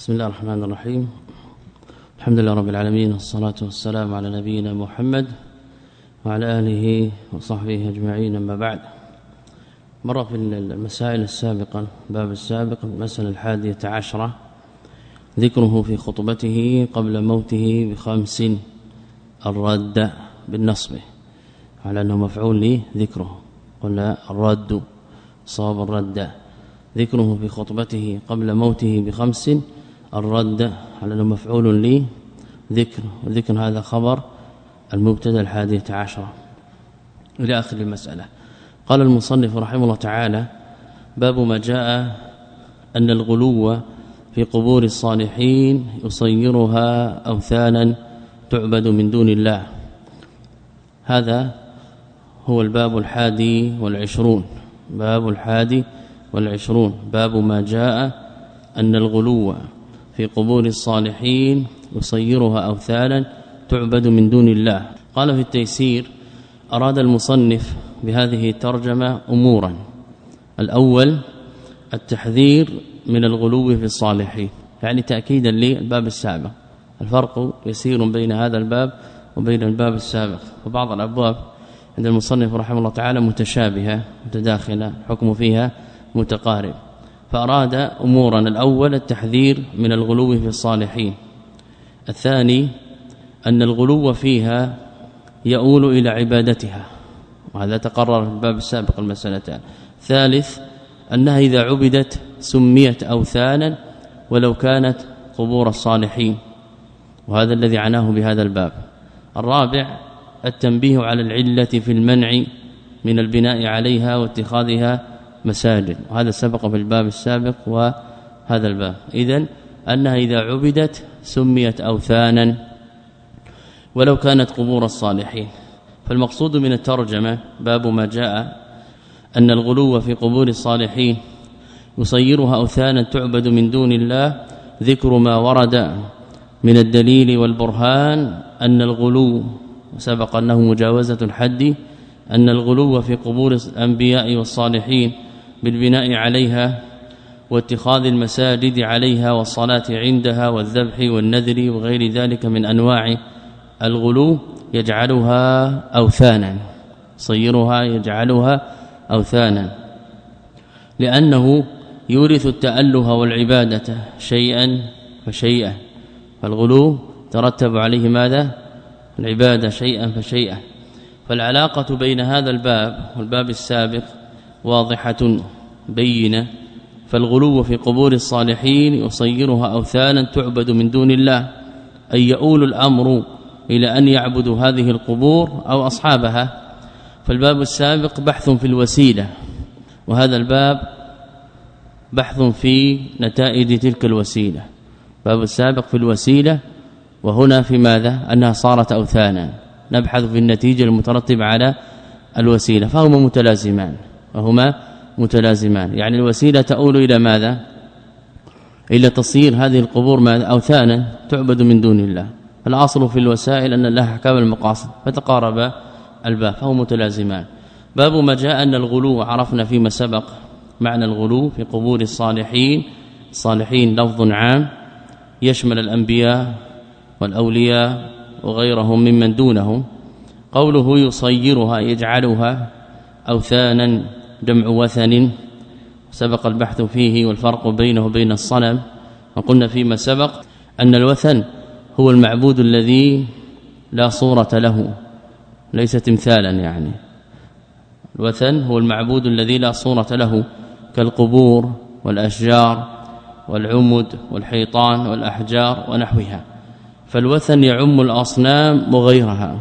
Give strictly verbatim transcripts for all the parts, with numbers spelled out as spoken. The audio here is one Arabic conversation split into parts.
بسم الله الرحمن الرحيم. الحمد لله رب العالمين، والصلاة والسلام على نبينا محمد وعلى آله وصحبه أجمعين. أما بعد، مر في المسائل السابقة الباب السابق المسألة الحادية عشرة ذكره في خطبته قبل موته بخمس الرد بالنصب على أنه مفعول له ذكره، قلنا الرد صواب الرد، ذكره في خطبته قبل موته بخمس الرد على أنه مفعول له ذكر، وذكر هذا خبر المبتدا الحادية عشرة إلى آخر المسألة. قال المصنف رحمه الله تعالى: باب ما جاء أن الغلو في قبور الصالحين يصيرها أوثانا تعبد من دون الله. هذا هو الباب الحادي والعشرون، باب الحادي والعشرون باب ما جاء أن الغلو في قبور الصالحين يصيرها أوثانا تعبد من دون الله. قال في التيسير: أراد المصنف بهذه الترجمة أمورا. الأول التحذير من الغلو في الصالحين، يعني تأكيدا للباب السابق. الفرق يسير بين هذا الباب وبين الباب السابق، وبعض الأبواب عند المصنف رحمه الله تعالى متشابهة متداخلة، حكم فيها متقارب، فأراد أمورا. الأول التحذير من الغلو في الصالحين. الثاني أن الغلو فيها يؤول إلى عبادتها، وهذا تقرر في الباب السابق المسألتان. ثالث أنها إذا عبدت سميت أوثانا ولو كانت قبور الصالحين، وهذا الذي عناه بهذا الباب. الرابع التنبيه على العلة في المنع من البناء عليها واتخاذها مساجد، وهذا سبق في الباب السابق وهذا الباب. إذن أنها إذا عبدت سميت أوثانا ولو كانت قبور الصالحين. فالمقصود من الترجمة باب ما جاء أن الغلو في قبور الصالحين يصيرها أوثانا تعبد من دون الله، ذكر ما ورد من الدليل والبرهان أن الغلو سبق أنه مجاوزة الحد، أن الغلو في قبور الأنبياء والصالحين بالبناء عليها واتخاذ المساجد عليها والصلاة عندها والذبح والنذر وغير ذلك من أنواع الغلو يجعلها أوثانا، صيرها يجعلها أوثانا، لأنه يورث التأله والعبادة شيئا فشيئا. فالغلو ترتب عليه ماذا؟ العبادة شيئا فشيئا. فالعلاقة بين هذا الباب والباب السابق واضحة بينة. فالغلو في قبور الصالحين يصيرها أوثانا تعبد من دون الله، أي يؤول الأمر إلى أن يعبدوا هذه القبور أو أصحابها. فالباب السابق بحث في الوسيلة، وهذا الباب بحث في نتائج تلك الوسيلة. باب السابق في الوسيلة، وهنا في ماذا؟ أنها صارت أوثانا. نبحث في النتيجة المترتبة على الوسيلة، فهما متلازمان وهما متلازمان. يعني الوسيلة تؤول إلى ماذا؟ إلى تصير هذه القبور ماذا؟ أوثانا تعبد من دون الله. الأصل في الوسائل أن لها أحكام المقاصد، فتقارب الباب، فهو متلازمان. باب ما جاء أن الغلو، عرفنا فيما سبق معنى الغلو في قبور الصالحين. الصالحين لفظ عام يشمل الأنبياء والأولياء وغيرهم ممن دونهم. قوله يصيرها يجعلها أوثانا جمع وثن، سبق البحث فيه والفرق بينه وبين الصنم. وقلنا فيما سبق أن الوثن هو المعبود الذي لا صورة له، ليس تمثالا. يعني الوثن هو المعبود الذي لا صورة له، كالقبور والأشجار والعمد والحيطان والأحجار ونحوها. فالوثن يعم الأصنام وغيرها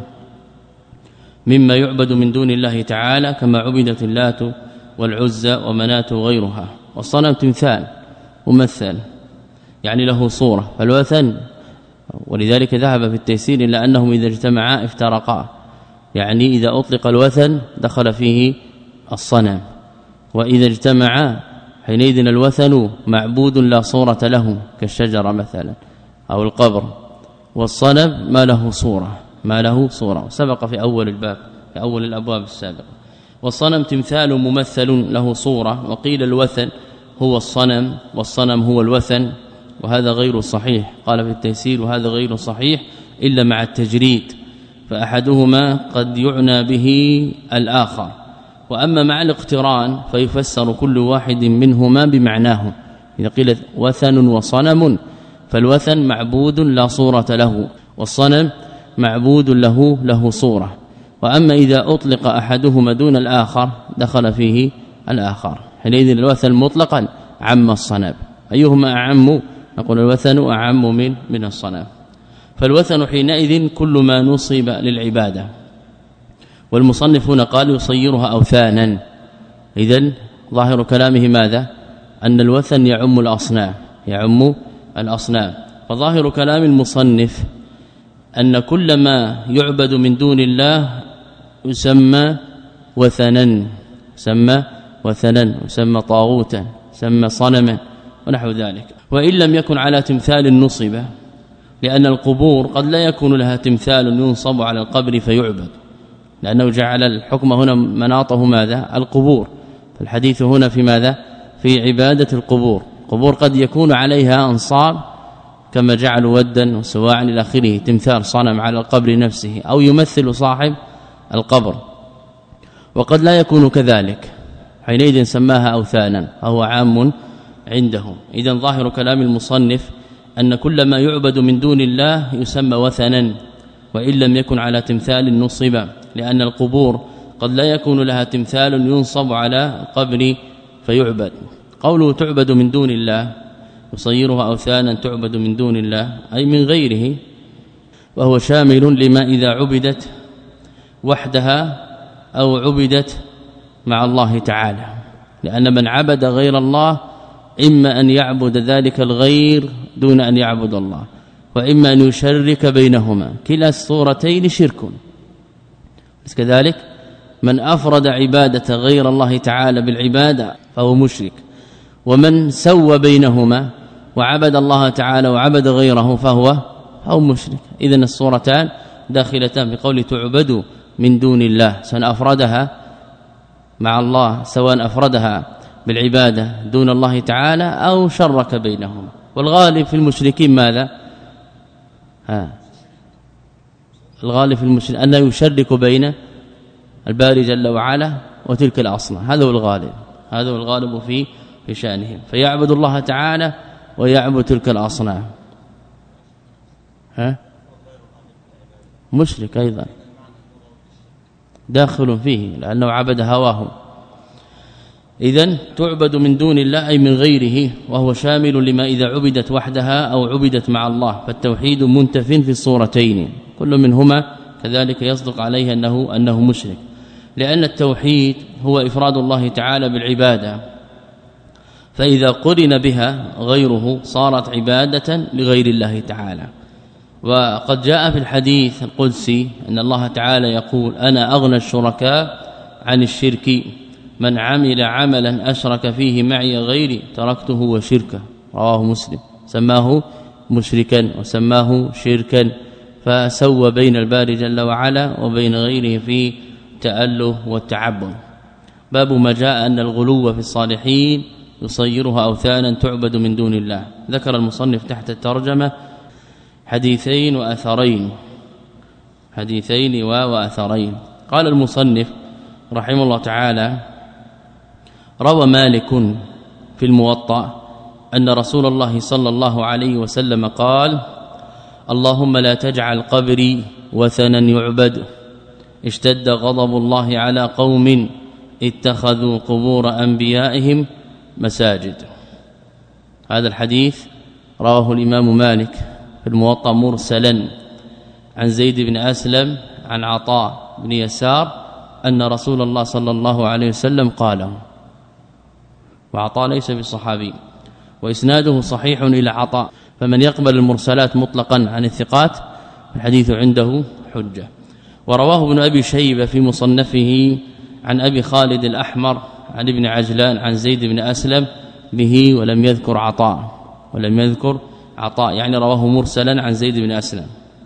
مما يعبد من دون الله تعالى، كما عبدت اللات والعزى ومناة وغيرها. والصنم تمثال ممثل، يعني له صورة. فالوثن، ولذلك ذهب في التيسير إلا أنهم إذا اجتمعا افترقا، يعني إذا أطلق الوثن دخل فيه الصنم، وإذا اجتمعا حينئذ الوثن معبود لا صورة له كالشجرة مثلا أو القبر، والصنم ما له صورة ما له صورة سبق في أول الباب في أول الأبواب السابقة. والصنم تمثال ممثل له صورة. وقيل الوثن هو الصنم والصنم هو الوثن، وهذا غير صحيح. قال في التيسير وهذا غير صحيح إلا مع التجريد، فأحدهما قد يعنى به الآخر، وأما مع الاقتران فيفسر كل واحد منهما بمعناه. إذا قيل وثن وصنم فالوثن معبود لا صورة له، والصنم معبود له له صورة. وأما إذا أطلق أحدهما دون الآخر دخل فيه الآخر، حينئذ الوثن مطلقا عم الصنم. أيهما أعم؟ نقول الوثن أعم من من الصنم. فالوثن حينئذ كل ما نصب للعبادة، والمصنف هنا قال يصيرها أوثانا. إذن ظاهر كلامه ماذا؟ أن الوثن يعم الأصنام، يعم الأصنام. فظاهر كلام المصنف أن كل ما يعبد من دون الله يسمى وثنا، يسمى وثنا، يسمى طاغوتا، يسمى صنما ونحو ذلك. وإن لم يكن على تمثال نصب، لأن القبور قد لا يكون لها تمثال ينصب على القبر فيعبد، لأنه جعل الحكم هنا مناطه ماذا؟ القبور. فالحديث هنا في ماذا؟ في عبادة القبور. قبور قد يكون عليها أنصاب كما جعلوا ودا وسواعا إلى آخره، تمثال صنم على القبر نفسه أو يمثل صاحب القبر، وقد لا يكون كذلك، حينئذ سماها أوثانا فهو عام عندهم. إذن ظاهر كلام المصنف أن كل ما يعبد من دون الله يسمى وثنا، وإن لم يكن على تمثال نصب، لأن القبور قد لا يكون لها تمثال ينصب على القبر فيعبد. قوله تعبد من دون الله يصيرها أوثانا تعبد من دون الله أي من غيره، وهو شامل لما إذا عبدت وحدها أو عبدت مع الله تعالى، لأن من عبد غير الله إما أن يعبد ذلك الغير دون أن يعبد الله، وإما أن يشرك بينهما، كلا الصورتين شرك. كذلك من أفرد عبادة غير الله تعالى بالعبادة فهو مشرك، ومن سوى بينهما وعبد الله تعالى وعبد غيره فهو أو مشرك. إذن الصورتان داخلتان في قول تعبد من دون الله، سواء أفردها مع الله، سواء أفردها بالعبادة دون الله تعالى أو شرك بينهما. والغالب في المشركين ماذا؟ ها الغالب في المشركين أن يشرك بين الباري جل وعلا وتلك الأصنام، هذا هو الغالب، هذا هو الغالب في في شأنهم، فيعبد الله تعالى ويعبد تلك الأصنام. ها مشرك أيضا داخل فيه لأنه عبد هواه. إذن تعبد من دون الله أي من غيره، وهو شامل لما إذا عبدت وحدها أو عبدت مع الله، فالتوحيد منتف في الصورتين، كل منهما كذلك يصدق عليه أنه, أنه مشرك، لأن التوحيد هو إفراد الله تعالى بالعبادة، فإذا قرن بها غيره صارت عبادة لغير الله تعالى. وقد جاء في الحديث القدسي أن الله تعالى يقول أنا أغنى الشركاء عن الشرك، من عمل عملا أشرك فيه معي غيري تركته وشركه، رواه مسلم. سماه مشركا وسماه شركا، فسوى بين الباري جل وعلا وبين غيره في تأله والتعبد. باب ما جاء أن الغلو في الصالحين يصيرها أوثانا تعبد من دون الله. ذكر المصنف تحت الترجمة حديثين وأثرين، حديثين وأثرين. قال المصنف رحمه الله تعالى روى مالك في الموطأ أن رسول الله صلى الله عليه وسلم قال اللهم لا تجعل قبري وثنا يعبد، اشتد غضب الله على قوم اتخذوا قبور أنبيائهم مساجد. هذا الحديث رواه الإمام مالك في الموطأ مرسلا عن زيد بن أسلم عن عطاء بن يسار أن رسول الله صلى الله عليه وسلم قاله، وعطاء ليس بالصحابي، وإسناده صحيح إلى عطاء، فمن يقبل المرسلات مطلقا عن الثقات الحديث عنده حجة. ورواه ابن أبي شيبة في مصنفه عن أبي خالد الأحمر عن ابن عجلان عن زيد بن أسلم به ولم يذكر عطاء، ولم يذكر عطاء يعني رواه مرسلا عن زيد بن أسلم.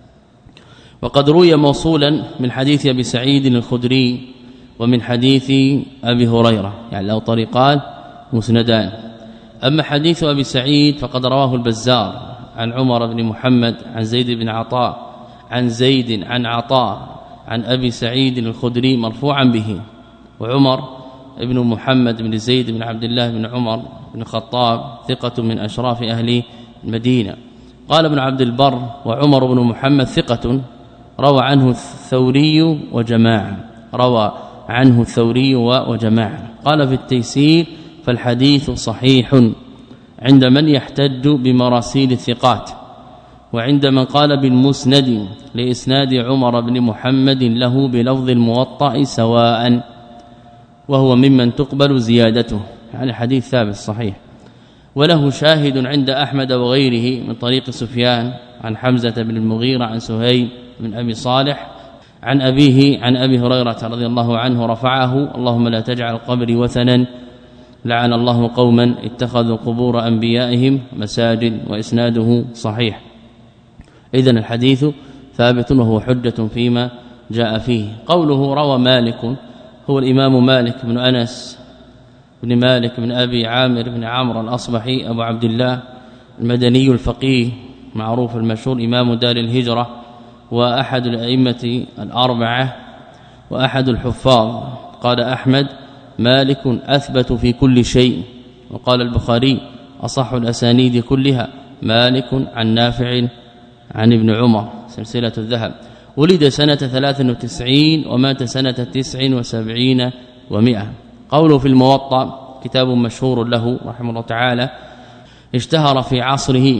وقد روي موصولا من حديث أبي سعيد الخدري ومن حديث أبي هريرة، يعني له طريقان مسندان. أما حديث أبي سعيد فقد رواه البزار عن عمر بن محمد عن زيد بن عطاء عن زيد عن عطاء عن أبي سعيد الخدري مرفوعا به. وعمر ابن محمد بن زيد بن عبد الله بن عمر بن الخطاب ثقة من أشراف أهل المدينة. قال ابن عبد البر وعمر بن محمد ثقة روى عنه الثوري وجماعة روى عنه الثوري وجماعة. قال في التيسير فالحديث صحيح عند من يحتج بمراسيل الثقات، وعند من قال بالمسند لإسناد عمر بن محمد له بلفظ الموطأ سواء، وهو ممن تقبل زيادته، يعني حديث ثابت صحيح. وله شاهد عند أحمد وغيره من طريق سفيان عن حمزة بن المغيرة عن سهيل بن أبي صالح عن أبيه عن أبي هريرة رضي الله عنه رفعه: اللهم لا تجعل قبري وثنا لعن الله قوما اتخذوا قبور أنبيائهم مساجد، وإسناده صحيح. إذن الحديث ثابت وهو حجة فيما جاء فيه. قوله روى مالك هو الإمام مالك بن أنس بن مالك بن أبي عامر بن عمرو الأصبحي أبو عبد الله المدني الفقيه معروف المشهور إمام دار الهجرة، وأحد الأئمة الأربعة وأحد الحفاظ. قال أحمد: مالك أثبت في كل شيء. وقال البخاري: أصح الأسانيد كلها مالك عن نافع عن ابن عمر سلسلة الذهب. ولد سنة ثلاث وتسعين ومات سنة تسع وسبعين ومئة. قوله في الموطأ كتاب مشهور له رحمه الله تعالى اشتهر في عصره،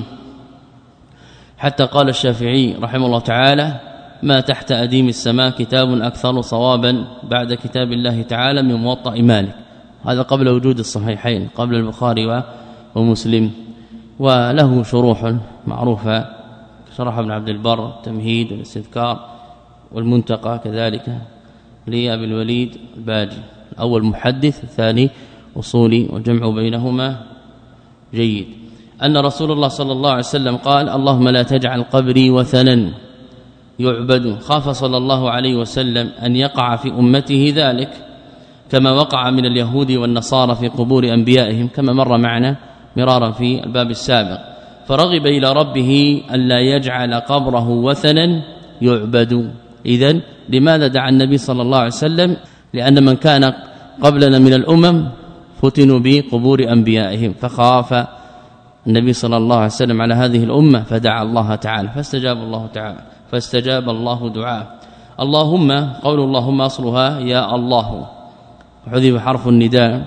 حتى قال الشافعي رحمه الله تعالى: ما تحت أديم السماء كتاب أكثر صوابا بعد كتاب الله تعالى من موطأ مالك. هذا قبل وجود الصحيحين، قبل البخاري ومسلم. وله شروح معروفة، شرح ابن عبد البر تمهيد والاستذكار والمنتقى كذلك لأبي الوليد الباجي، الأول محدث الثاني أصولي، والجمع بينهما جيد. أن رسول الله صلى الله عليه وسلم قال: اللهم لا تجعل قبري وثنا يعبد. خاف صلى الله عليه وسلم أن يقع في أمته ذلك كما وقع من اليهود والنصارى في قبور أنبيائهم، كما مر معنا مرارا في الباب السابق. فرغب إلى ربه ألا يجعل قبره وثنا يعبد. إذن لماذا دعا النبي صلى الله عليه وسلم؟ لأن من كان قبلنا من الأمم فتنوا بقبور أنبيائهم، فخاف النبي صلى الله عليه وسلم على هذه الأمة فدعا الله تعالى فاستجاب الله تعالى فاستجاب الله دعاء. اللهم، قول اللهم أصلها يا الله، وحذف حرف النداء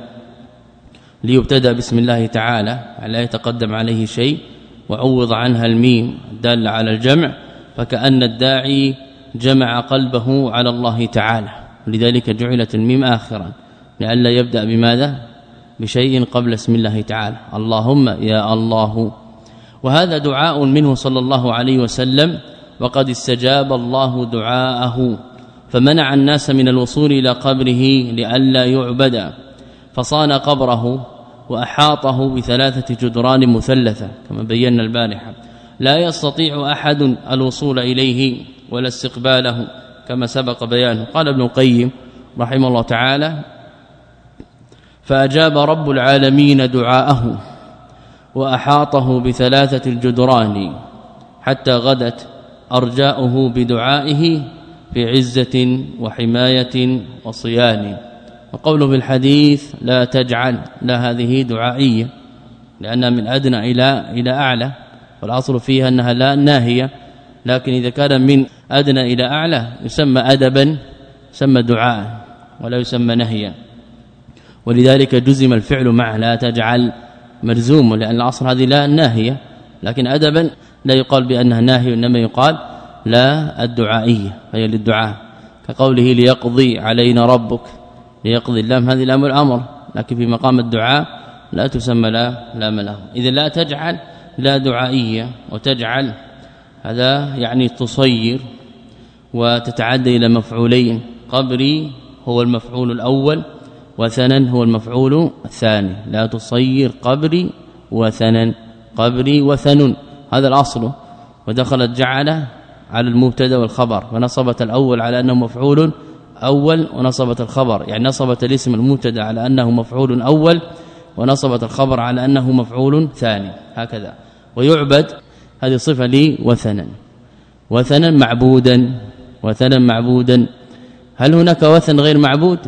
ليبتدأ بسم الله تعالى لا يتقدم عليه شيء، وعوض عنها الميم دال على الجمع، فكأن الداعي جمع قلبه على الله تعالى، لذلك جعلت الميم آخرا لئلا يبدأ بماذا؟ بشيء قبل اسم الله تعالى. اللهم يا الله. وهذا دعاء منه صلى الله عليه وسلم، وقد استجاب الله دعاءه، فمنع الناس من الوصول إلى قبره لئلا يعبد، فصان قبره وأحاطه بثلاثة جدران مثلثة كما بينا البارحة، لا يستطيع أحد الوصول إليه ولا استقباله كما سبق بيانه. قال ابن القيم رحمه الله تعالى: فأجاب رب العالمين دعاءه وأحاطه بثلاثة الجدران حتى غدت أرجاؤه بدعائه في عزة وحماية وصيان. وقوله في الحديث لا تجعل، لا هذه دعائية لأنها من أدنى إلى إلى أعلى، والأصل فيها أنها لا ناهية، لكن إذا كان من أدنى إلى أعلى يسمى أدبا، يسمى دعاء ولا يسمى نهيا، ولذلك جزم الفعل معه لا تجعل مجزوم، لأن الأصل هذه لا ناهية، لكن أدبا لا يقال بأنها ناهي، إنما يقال لا الدعائية فهي للدعاء، كقوله ليقضي علينا ربك، ليقضي اللام هذه لام الأمر، لكن في مقام الدعاء لا تسمى لا لام له. إذا لا تجعل لا دعائية، وتجعل هذا يعني تصير وتتعدى إلى مفعولين، قبري هو المفعول الأول وثنا هو المفعول الثاني، لا تصير قبري وثنا، قبري وثن هذا الأصل. ودخلت جعل على المبتدا والخبر، ونصبت الأول على أنه مفعول أول، ونصبت الخبر يعني نصبت الاسم المبتدا على أنه مفعول أول، ونصبت الخبر على أنه مفعول ثاني هكذا. ويعبد هذه صفة لي وثنا وثنا معبودا وثنا معبودا. هل هناك وثن غير معبود؟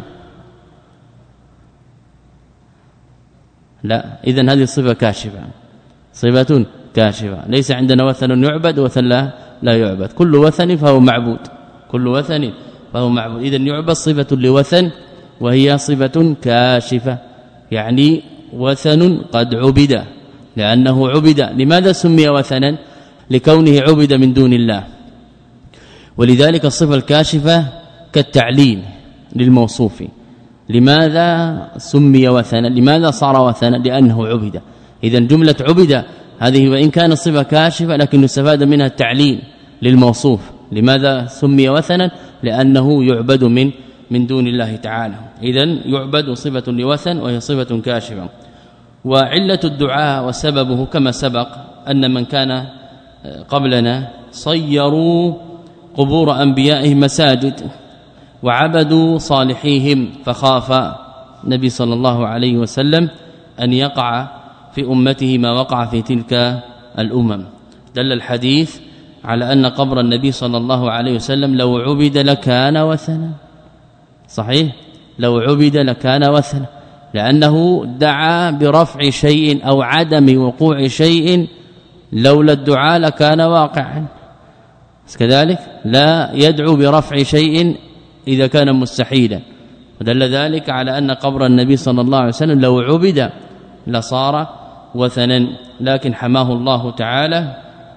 لا. إذن هذه الصفة كاشفة صفة كاشفة. ليس عندنا وثن يعبد وثن لا, لا يعبد. كل وثن فهو معبود كل وثن فهو معبود. إذن يعبد صفة لوثن وهي صفة كاشفة يعني وثن قد عبد لأنه عبد. لماذا سمي وثنا؟ لكونه عبد من دون الله. ولذلك الصفة الكاشفة كالتعليل للموصوف. لماذا سمي وثنا؟ لماذا صار وثنا؟ لأنه عبد. إذن جملة عبد هذه وإن كانت صفة كاشفة لكن يستفاد منها التعليل للموصوف. لماذا سمي وثنا؟ لأنه يعبد من من دون الله تعالى. إذن يعبد صفة لوثن وهي صفة كاشفة. وعلة الدعاء وسببه كما سبق أن من كان قبلنا صيروا قبور أنبيائهم مساجد وعبدوا صالحيهم فخاف النبي صلى الله عليه وسلم أن يقع في أمته ما وقع في تلك الأمم. دل الحديث على أن قبر النبي صلى الله عليه وسلم لو عبد لكان وثنا. صحيح لو عبد لكان وثنا لأنه دعا برفع شيء أو عدم وقوع شيء لولا الدعاء لكان واقعا. كذلك لا يدعو برفع شيء إذا كان مستحيلا. ودل ذلك على أن قبر النبي صلى الله عليه وسلم لو عبد لصار وثنا لكن حماه الله تعالى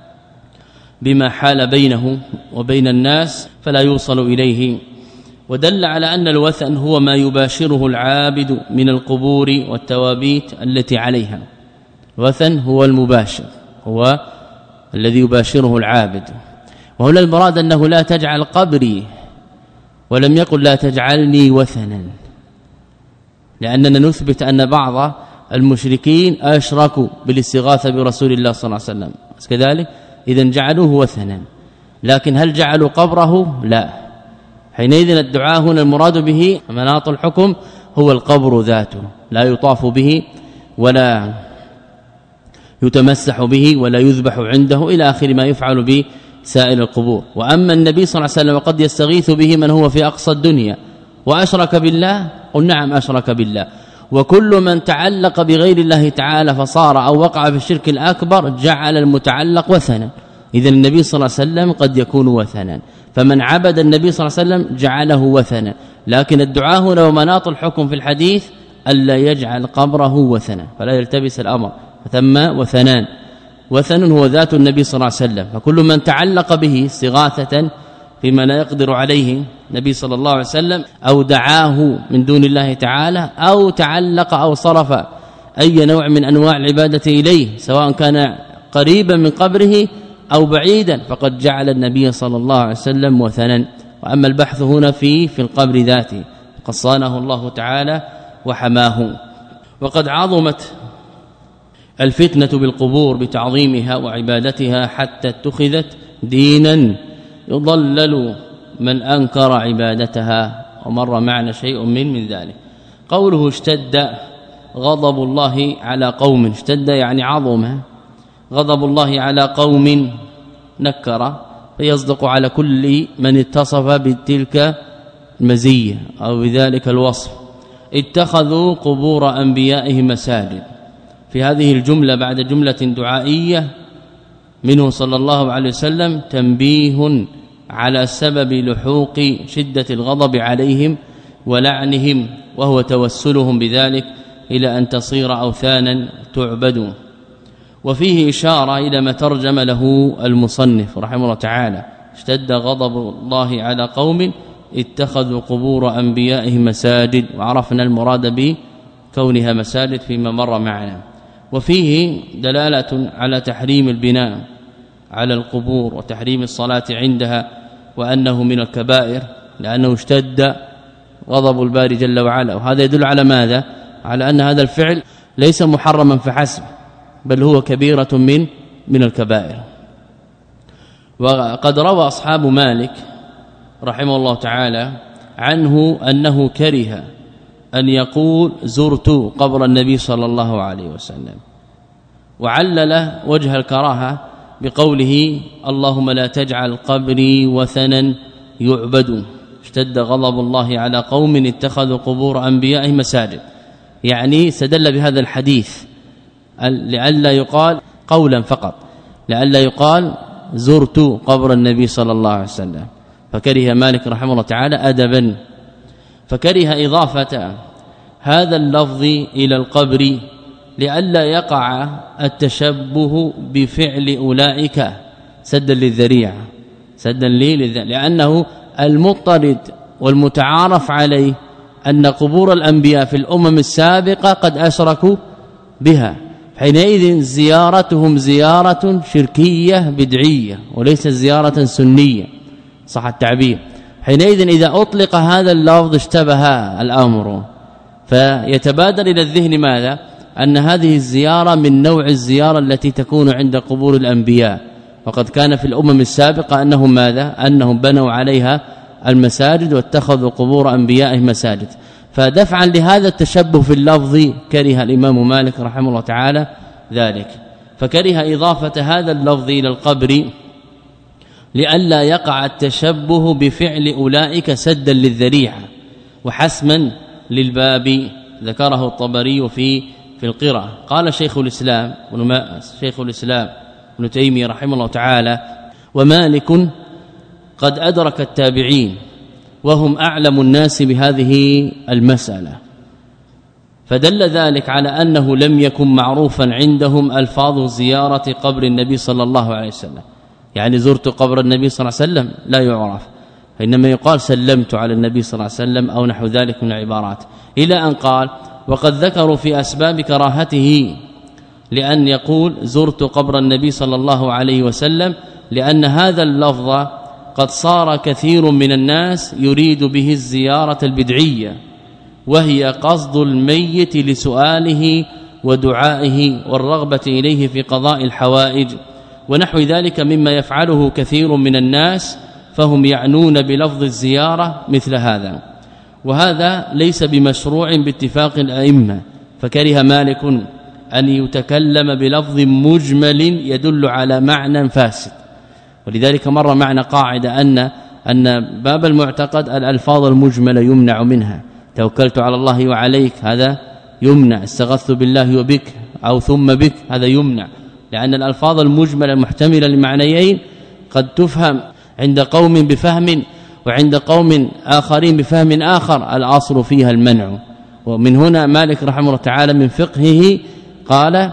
بما حال بينه وبين الناس فلا يوصل إليه. ودل على أن الوثن هو ما يباشره العابد من القبور والتوابيت التي عليها. الوثن هو المباشر هو الذي يباشره العابد. وهنا المراد أنه لا تجعل قبري ولم يقل لا تجعلني وثنا لأننا نثبت أن بعض المشركين أشركوا بالاستغاثة برسول الله صلى الله عليه وسلم كذلك إذن جعلوه وثنا. لكن هل جعلوا قبره؟ لا. حينئذ الدعاء هنا المراد به مناط الحكم هو القبر ذاته لا يطاف به ولا يتمسح به ولا يذبح عنده إلى آخر ما يفعل به سائر القبور. وأما النبي صلى الله عليه وسلم قد يستغيث به من هو في أقصى الدنيا وأشرك بالله قل نعم أشرك بالله. وكل من تعلق بغير الله تعالى فصار أو وقع في الشرك الأكبر جعل المتعلق وثنا. إذن النبي صلى الله عليه وسلم قد يكون وثنا. فمن عبد النبي صلى الله عليه وسلم جعله وثنا. لكن الدعاء هنا ومناط الحكم في الحديث ألا يجعل قبره وثنا فلا يلتبس الأمر. ثم وثنان. وثن هو ذات النبي صلى الله عليه وسلم. فكل من تعلق به استغاثة فيما لا يقدر عليه النبي صلى الله عليه وسلم أو دعاه من دون الله تعالى أو تعلق أو صرف أي نوع من أنواع العبادة إليه سواء كان قريبا من قبره أو بعيدا فقد جعل النبي صلى الله عليه وسلم وثنا. وأما البحث هنا في في القبر ذاته قد صانه الله تعالى وحماه. وقد عظمت الفتنة بالقبور بتعظيمها وعبادتها حتى اتخذت دينا يضلل من أنكر عبادتها. ومر معنا شيء من من ذلك. قوله اشتد غضب الله على قوم. اشتد يعني عظم. غضب الله على قوم نكر فيصدق على كل من اتصف بتلك المزية أو بذلك الوصف. اتخذوا قبور أنبيائهم مساجد. في هذه الجملة بعد جملة دعائية منه صلى الله عليه وسلم تنبيه على سبب لحوق شدة الغضب عليهم ولعنهم وهو توسلهم بذلك إلى أن تصير أوثانا تعبد. وفيه إشارة إلى ما ترجم له المصنف رحمه الله تعالى. اشتد غضب الله على قوم اتخذوا قبور أنبيائهم مساجد. وعرفنا المراد بكونها مساجد فيما مر معنا. وفيه دلالة على تحريم البناء على القبور وتحريم الصلاة عندها وأنه من الكبائر لأنه اشتد غضب الباري جل وعلا. وهذا يدل على ماذا؟ على أن هذا الفعل ليس محرما فحسب بل هو كبيرة من من الكبائر. وقد روى أصحاب مالك رحمه الله تعالى عنه أنه كره أن يقول زرت قبر النبي صلى الله عليه وسلم، وعلل وجه الكراهة بقوله اللهم لا تجعل قبري وثنا يعبد، اشتد غضب الله على قوم اتخذوا قبور أنبيائهم مساجد، يعني استدل بهذا الحديث لئلا يقال قولا فقط، لئلا يقال زرت قبر النبي صلى الله عليه وسلم، فكره مالك رحمه الله تعالى أدبا، فكره إضافة هذا اللفظ إلى القبر لئلا يقع التشبه بفعل أولئك سدا للذريعة، سدا للذريعة، لأنه المضطرد والمتعارف عليه أن قبور الأنبياء في الأمم السابقة قد أشركوا بها، حينئذ زيارتهم زيارة شركية بدعية وليس زيارة سنية صح التعبير، حينئذ إذا أطلق هذا اللفظ اشتبه الأمر، فيتبادر إلى الذهن ماذا؟ أن هذه الزيارة من نوع الزيارة التي تكون عند قبور الأنبياء، وقد كان في الأمم السابقة أنهم ماذا؟ أنهم بنوا عليها المساجد واتخذوا قبور أنبيائهم مساجد، فدفعا لهذا التشبه في اللفظ كره الإمام مالك رحمه الله تعالى ذلك، فكره إضافة هذا اللفظ إلى القبر لئلا يقع التشبه بفعل أولئك سدا للذريعة وحسما للباب، ذكره الطبري في في القراءة. قال شيخ الإسلام شيخ الإسلام ابن تيمية رحمه الله تعالى ومالك قد أدرك التابعين وهم أعلم الناس بهذه المسألة، فدل ذلك على أنه لم يكن معروفا عندهم ألفاظ زيارة قبر النبي صلى الله عليه وسلم، يعني زرت قبر النبي صلى الله عليه وسلم لا يعرف، إنما يقال سلمت على النبي صلى الله عليه وسلم أو نحو ذلك من العبارات، إلى أن قال وقد ذكروا في أسباب كراهته لأن يقول زرت قبر النبي صلى الله عليه وسلم، لأن هذا اللفظ قد صار كثير من الناس يريد به الزيارة البدعية، وهي قصد الميت لسؤاله ودعائه والرغبة إليه في قضاء الحوائج ونحو ذلك مما يفعله كثير من الناس، فهم يعنون بلفظ الزيارة مثل هذا، وهذا ليس بمشروع باتفاق الأئمة، فكره مالك أن يتكلم بلفظ مجمل يدل على معنى فاسد، ولذلك مر معنا قاعدة أن أن باب المعتقد الألفاظ المجملة يمنع منها، توكلت على الله وعليك هذا يمنع، استغثت بالله وبك أو ثم بك هذا يمنع، لأن الألفاظ المجملة المحتملة لمعنيين قد تفهم عند قوم بفهم وعند قوم آخرين بفهم آخر، الأصل فيها المنع. ومن هنا مالك رحمه الله تعالى من فقهه قال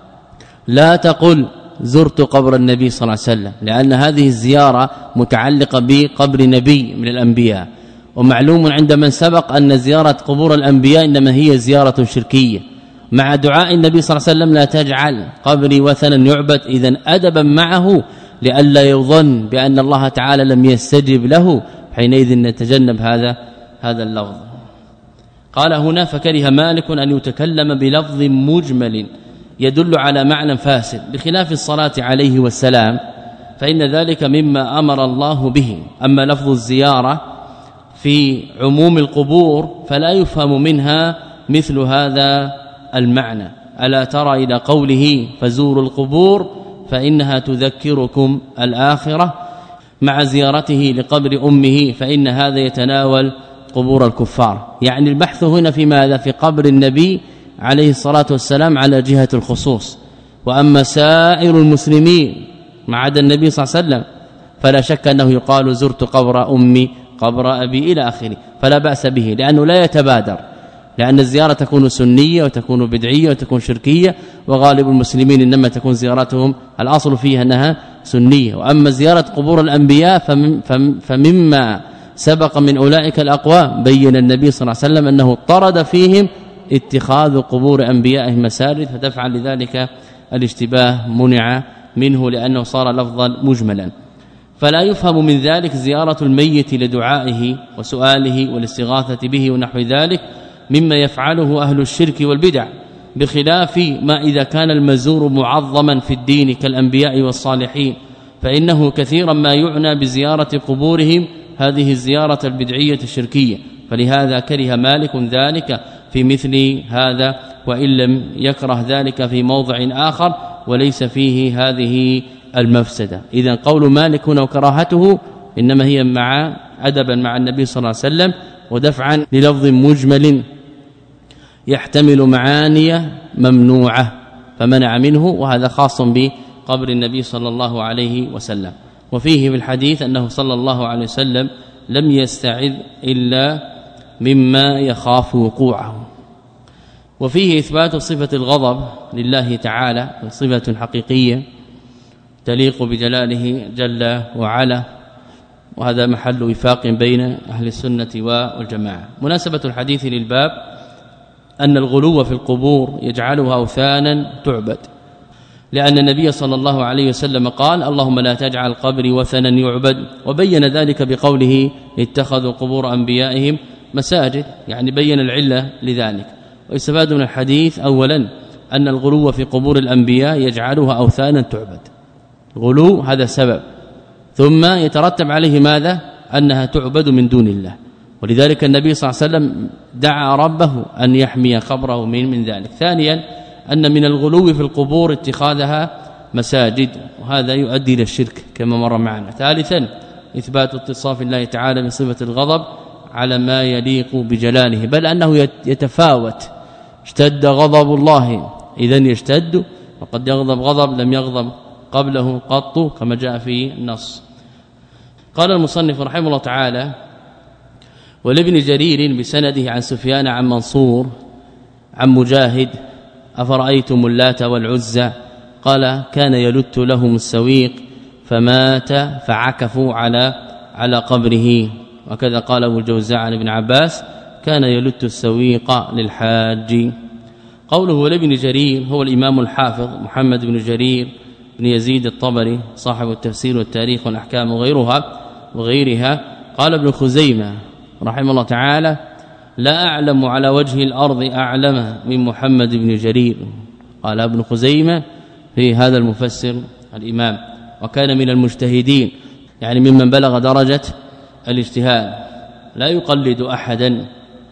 لا تقل زرت قبر النبي صلى الله عليه وسلم، لأن هذه الزيارة متعلقة بقبر نبي من الأنبياء، ومعلوم عند من سبق أن زيارة قبور الأنبياء إنما هي زيارة شركية، مع دعاء النبي صلى الله عليه وسلم لا تجعل قبري وثنا يعبد، إذن أدبا معه لئلا يظن بأن الله تعالى لم يستجب له، حينئذ نتجنب هذا هذا اللفظ. قال هنا فكره مالك أن يتكلم بلفظ مجمل يدل على معنى فاسد، بخلاف الصلاة عليه والسلام فإن ذلك مما أمر الله به، أما لفظ الزيارة في عموم القبور فلا يفهم منها مثل هذا المعنى، ألا ترى إلى قوله فزوروا القبور فإنها تذكركم الآخرة، مع زيارته لقبر أمه فإن هذا يتناول قبور الكفار، يعني البحث هنا في ماذا؟ في قبر النبي عليه الصلاة والسلام على جهة الخصوص، وأما سائر المسلمين ما عدا النبي صلى الله عليه وسلم فلا شك أنه يقال زرت قبر أمي قبر أبي إلى آخره، فلا بأس به لأنه لا يتبادر، لأن الزيارة تكون سنية وتكون بدعية وتكون شركية، وغالب المسلمين إنما تكون زيارتهم الأصل فيها أنها سنية. وأما زيارة قبور الأنبياء فمما سبق من أولئك الأقوام بين النبي صلى الله عليه وسلم أنه طرد فيهم اتخاذ قبور أنبيائهم مساجد، فتفعل لذلك الاشتباه منع منه لأنه صار لفظا مجملا، فلا يفهم من ذلك زيارة الميت لدعائه وسؤاله والاستغاثة به ونحو ذلك مما يفعله أهل الشرك والبدع، بخلاف ما إذا كان المزور معظما في الدين كالأنبياء والصالحين، فإنه كثيرا ما يعنى بزيارة قبورهم هذه الزيارة البدعية الشركية، فلهذا كره مالك ذلك في مثل هذا وإن لم يكره ذلك في موضع آخر وليس فيه هذه المفسدة. إذن قول مالك هنا وكراهته إنما هي مع أدبا مع النبي صلى الله عليه وسلم ودفعا للفظ مجمل يحتمل معاني ممنوعة فمنع منه، وهذا خاص بقبر النبي صلى الله عليه وسلم. وفيه في الحديث أنه صلى الله عليه وسلم لم يستعذ إلا مما يخاف وقوعه. وفيه إثبات صفة الغضب لله تعالى، صفة حقيقية تليق بجلاله جل وعلا، وهذا محل وفاق بين أهل السنة والجماعة. مناسبة الحديث للباب أن الغلو في القبور يجعلها أوثانا تعبد، لأن النبي صلى الله عليه وسلم قال اللهم لا تجعل قبري وثنا يعبد، وبين ذلك بقوله اتخذوا قبور أنبيائهم مساجد، يعني بين العلة لذلك. ويستفاد من الحديث أولا أن الغلو في قبور الأنبياء يجعلها أوثانا تعبد، غلو هذا سبب، ثم يترتب عليه ماذا؟ أنها تعبد من دون الله. ولذلك النبي صلى الله عليه وسلم دعا ربه أن يحمي قبره من من ذلك. ثانيا أن من الغلو في القبور اتخاذها مساجد، وهذا يؤدي الى الشرك كما مر معنا. ثالثا إثبات اتصاف الله تعالى بصفة الغضب على ما يليق بجلاله، بل أنه يتفاوت، اشتد غضب الله إذن يشتد، وقد يغضب غضب لم يغضب قبله قط كما جاء في النص. قال المصنف رحمه الله تعالى ولابن جرير بسنده عن سفيان عن منصور عن مجاهد أفرأيتم اللات والعزى قال كان يلت لهم السويق فمات فعكفوا على على قبره. وكذا قال ابو الجوزاء عن ابن عباس كان يلت السويق للحاج. قوله لابن جرير هو الإمام الحافظ محمد بن جرير بن يزيد الطبري صاحب التفسير والتاريخ والأحكام وغيرها وغيرها. قال ابن خزيمة رحمه الله تعالى لا أعلم على وجه الأرض أعلم من محمد بن جرير. قال ابن خزيمة في هذا المفسر الإمام، وكان من المجتهدين، يعني ممن بلغ درجة الاجتهاد، لا يقلد أحدا،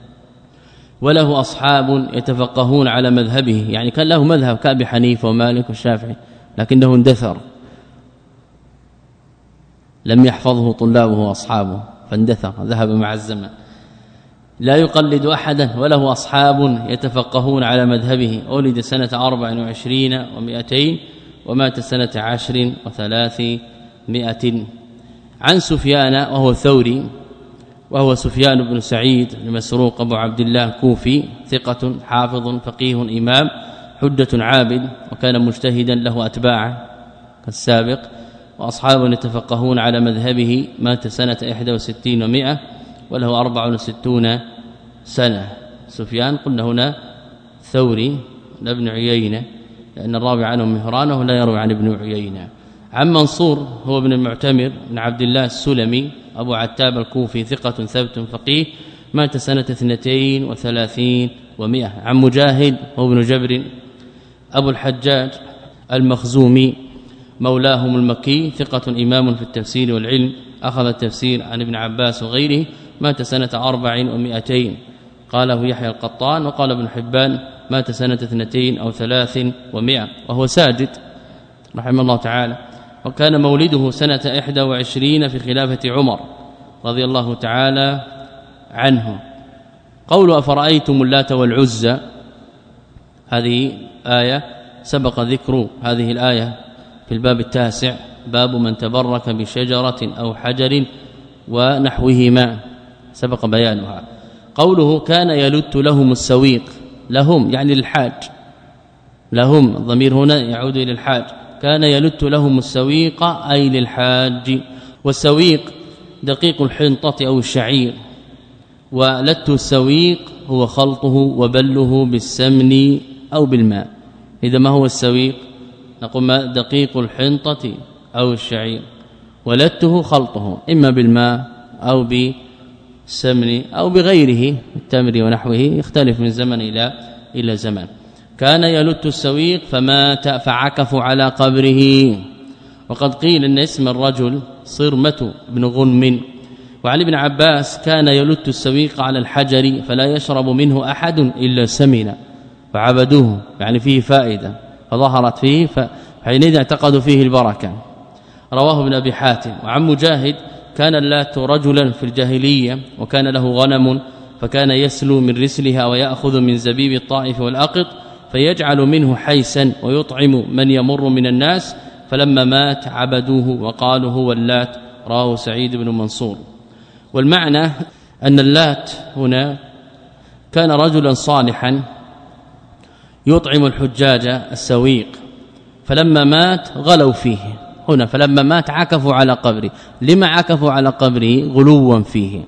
وله أصحاب يتفقهون على مذهبه، يعني كان له مذهب كأبي حنيفة ومالك والشافعي، لكنه اندثر، لم يحفظه طلابه واصحابه فاندثر ذهب مع الزمن. لا يقلد أحدا وله أصحاب يتفقهون على مذهبه. ولد سنة أربع وعشرين ومئتين ومات سنة عشر وثلاثمائة. عن سفيان وهو الثوري، وهو سفيان بن سعيد بن مسروق أبو عبد الله كوفي، ثقة حافظ فقيه إمام حجة عابد، وكان مجتهدا له أتباع كالسابق وأصحاب يتفقهون على مذهبه. مات سنة إحدى وستين ومئة وله أربع وستون سنة. سفيان قلنا هنا ثوري لابن عيينة، لأن الراوي عنه مهران ولا يروي عن ابن عيينة. عن منصور هو ابن المعتمر بن عبد الله السلمي أبو عتاب الكوفي، ثقة ثبت فقيه، مات سنة اثنتين وثلاثين ومئة. عن مجاهد هو ابن جبر أبو الحجاج المخزومي مولاهم المكي، ثقة إمام في التفسير والعلم، أخذ التفسير عن ابن عباس وغيره، مات سنة أربع ومئتين. قاله يحيى القطان. وقال ابن حبان مات سنة اثنتين أو ثلاث ومئة، وهو ساجد رحمه الله تعالى. وكان مولده سنة إحدى وعشرين في خلافة عمر رضي الله تعالى عنه. قول أفرأيتم اللات والعزى، هذه آية سبق ذكر هذه الآية في الباب التاسع، باب من تبرك بشجرة أو حجر ونحوهما، سبق بيانها. قوله كان يلت لهم السويق، لهم يعني للحاج، لهم الضمير هنا يعود إلى الحاج. كان يلت لهم السويق أي للحاج. والسويق دقيق الحنطة أو الشعير، ولت السويق هو خلطه وبله بالسمن أو بالماء. إذا ما هو السويق؟ نقول دقيق الحنطة أو الشعير، ولته خلطه إما بالماء أو بالسمن أو بغيره التمر ونحوه، يختلف من زمن إلى إلى زمن. كان يلت السويق فمات فعكفوا على قبره. وقد قيل ان اسم الرجل صرمة بن غنم، وعن ابن عباس كان يلت السويق على الحجر فلا يشرب منه أحد إلا سمن فعبدوه، يعني فيه فائدة فظهرت فيه، فحينئذ اعتقدوا فيه البركة. رواه ابن أبي حاتم. وعن مجاهد كان اللات رجلا في الجاهلية وكان له غنم فكان يسلو من رسلها ويأخذ من زبيب الطائف والأقط فيجعل منه حيسا ويطعم من يمر من الناس، فلما مات عبدوه وقالوا هو اللات. رواه سعيد بن منصور. والمعنى أن اللات هنا كان رجلا صالحا يطعم الحجاج السويق، فلما مات غلوا فيه. هنا فلما مات عكفوا على قبره. لما عكفوا على قبره؟ غلوا فيه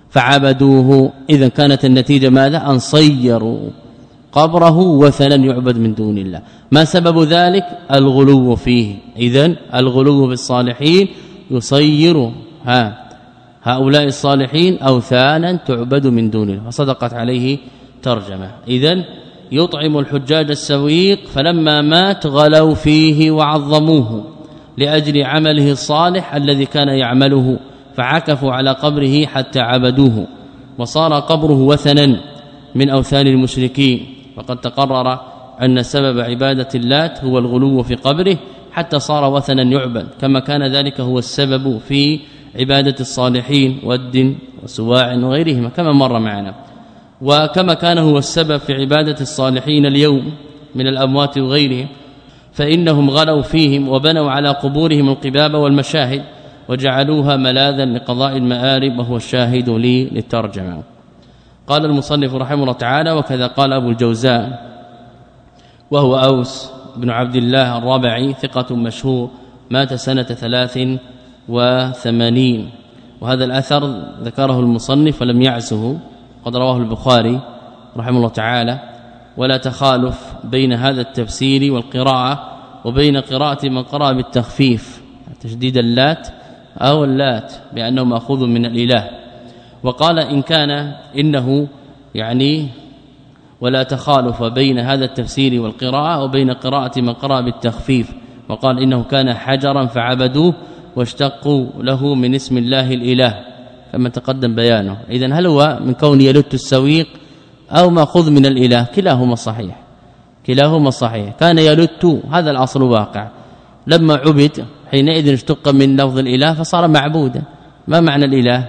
فعبدوه. إذا كانت النتيجة ماذا؟ أن صيروا قبره وثنا يعبد من دون الله. ما سبب ذلك؟ الغلو فيه. إذن الغلو بالصالحين يصير ها هؤلاء الصالحين أوثانا تعبد من دون الله، فصدقت عليه ترجمة. إذن يطعم الحجاج السويق فلما مات غلوا فيه وعظموه لأجل عمله الصالح الذي كان يعمله، فعكفوا على قبره حتى عبدوه وصار قبره وثنا من أوثان المشركين. وقد تقرر أن سبب عبادة اللات هو الغلو في قبره حتى صار وثنا يعبد، كما كان ذلك هو السبب في عبادة الصالحين ود وسواع وغيرهما كما مر معنا، وكما كان هو السبب في عبادة الصالحين اليوم من الأموات وغيرهم، فإنهم غلوا فيهم وبنوا على قبورهم القباب والمشاهد وجعلوها ملاذا لقضاء المآرب، وهو الشاهد لي للترجمة. قال المصنف رحمه الله تعالى: وكذا قال أبو الجوزاء وهو أوس بن عبد الله الرابعي ثقة مشهور مات سنة ثلاث وثمانين، وهذا الأثر ذكره المصنف ولم يعزه، قد رواه البخاري رحمه الله تعالى. ولا تخالف بين هذا التفسير والقراءة وبين قراءة من قرأ بالتخفيف تشديد اللات أو اللات بأنه مأخوذ من الإله. وقال إن كان إنه يعني ولا تخالف بين هذا التفسير والقراءة وبين قراءة من قرأ بالتخفيف، وقال إنه كان حجرا فعبدوه واشتقوا له من اسم الله الإله كما تقدم بيانه. إذن هل هو من كون يلت السويق أو مأخوذ من الإله؟ كلاهما صحيح، كلاهما صحيح. كان يلت، هذا الأصل واقع، لما عبد حينئذ اشتق من لفظ الإله فصار معبودا. ما معنى الإله؟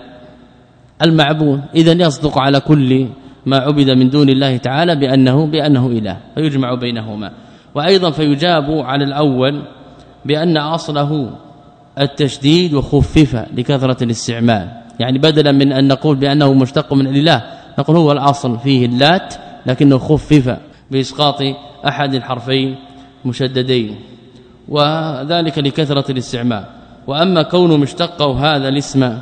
المعبود. إذن يصدق على كل ما عبد من دون الله تعالى بأنه بأنه إله، فيجمع بينهما. وأيضا فيجاب على الأول بأن أصله التشديد وخفف لكثرة الاستعمال، يعني بدلا من أن نقول بأنه مشتق من الإله نقول هو الأصل فيه اللات لكنه خفف بإسقاط أحد الحرفين مشددين، وذلك لكثرة الاستعمال. وأما كونه مشتق هذا الاسم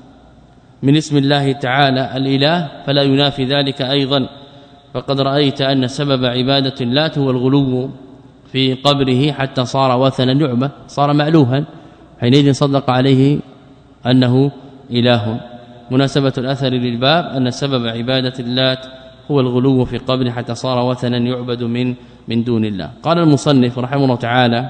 من اسم الله تعالى الإله فلا ينافي ذلك أيضا، فقد رأيت أن سبب عبادة اللات هو الغلو في قبره حتى صار وثنا يعبد، صار مألوها، حينئذ صدق عليه أنه إله. مناسبة الأثر للباب أن سبب عبادة اللات هو الغلو في قبره حتى صار وثنا يعبد من من دون الله. قال المصنف رحمه الله تعالى: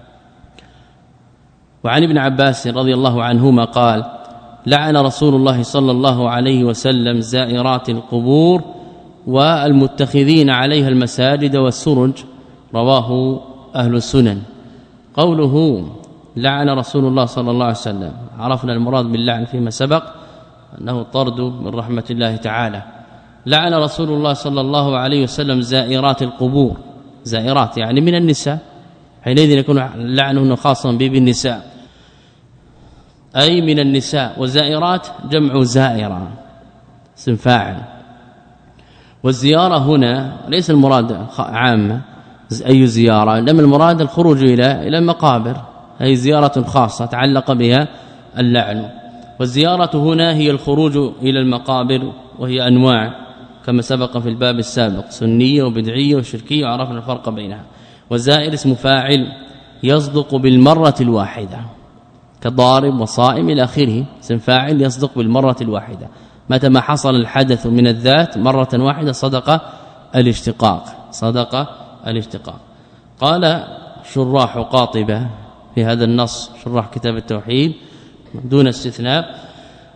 وعن ابن عباس رضي الله عنهما قال: لعن رسول الله صلى الله عليه وسلم زائرات القبور والمتخذين عليها المساجد والسرج. رواه أهل السنن. قوله لعن رسول الله صلى الله عليه وسلم، عرفنا المراد باللعن فيما سبق أنه طرد من رحمة الله تعالى. لعن رسول الله صلى الله عليه وسلم زائرات القبور، زائرات يعني من النساء، حينئذ يكون لعنه خاصا بالنساء أي من النساء. والزائرات جمع زائرة اسم فاعل. والزيارة هنا ليس المراد عامة أي زيارة، إنما المراد الخروج إلى إلى المقابر، هي زيارة خاصة تعلق بها اللعن. والزيارة هنا هي الخروج إلى المقابر، وهي أنواع كما سبق في الباب السابق، سنية وبدعية وشركية، وعرفنا الفرق بينها. والزائر اسم فاعل يصدق بالمرة الواحدة كضارب وصائم إلى آخره، اسم فاعل يصدق بالمرة الواحدة، متى ما حصل الحدث من الذات مرة واحدة صدق الاشتقاق، صدق الاشتقاق. قال شراح قاطبة في هذا النص، شراح كتاب التوحيد دون استثناء: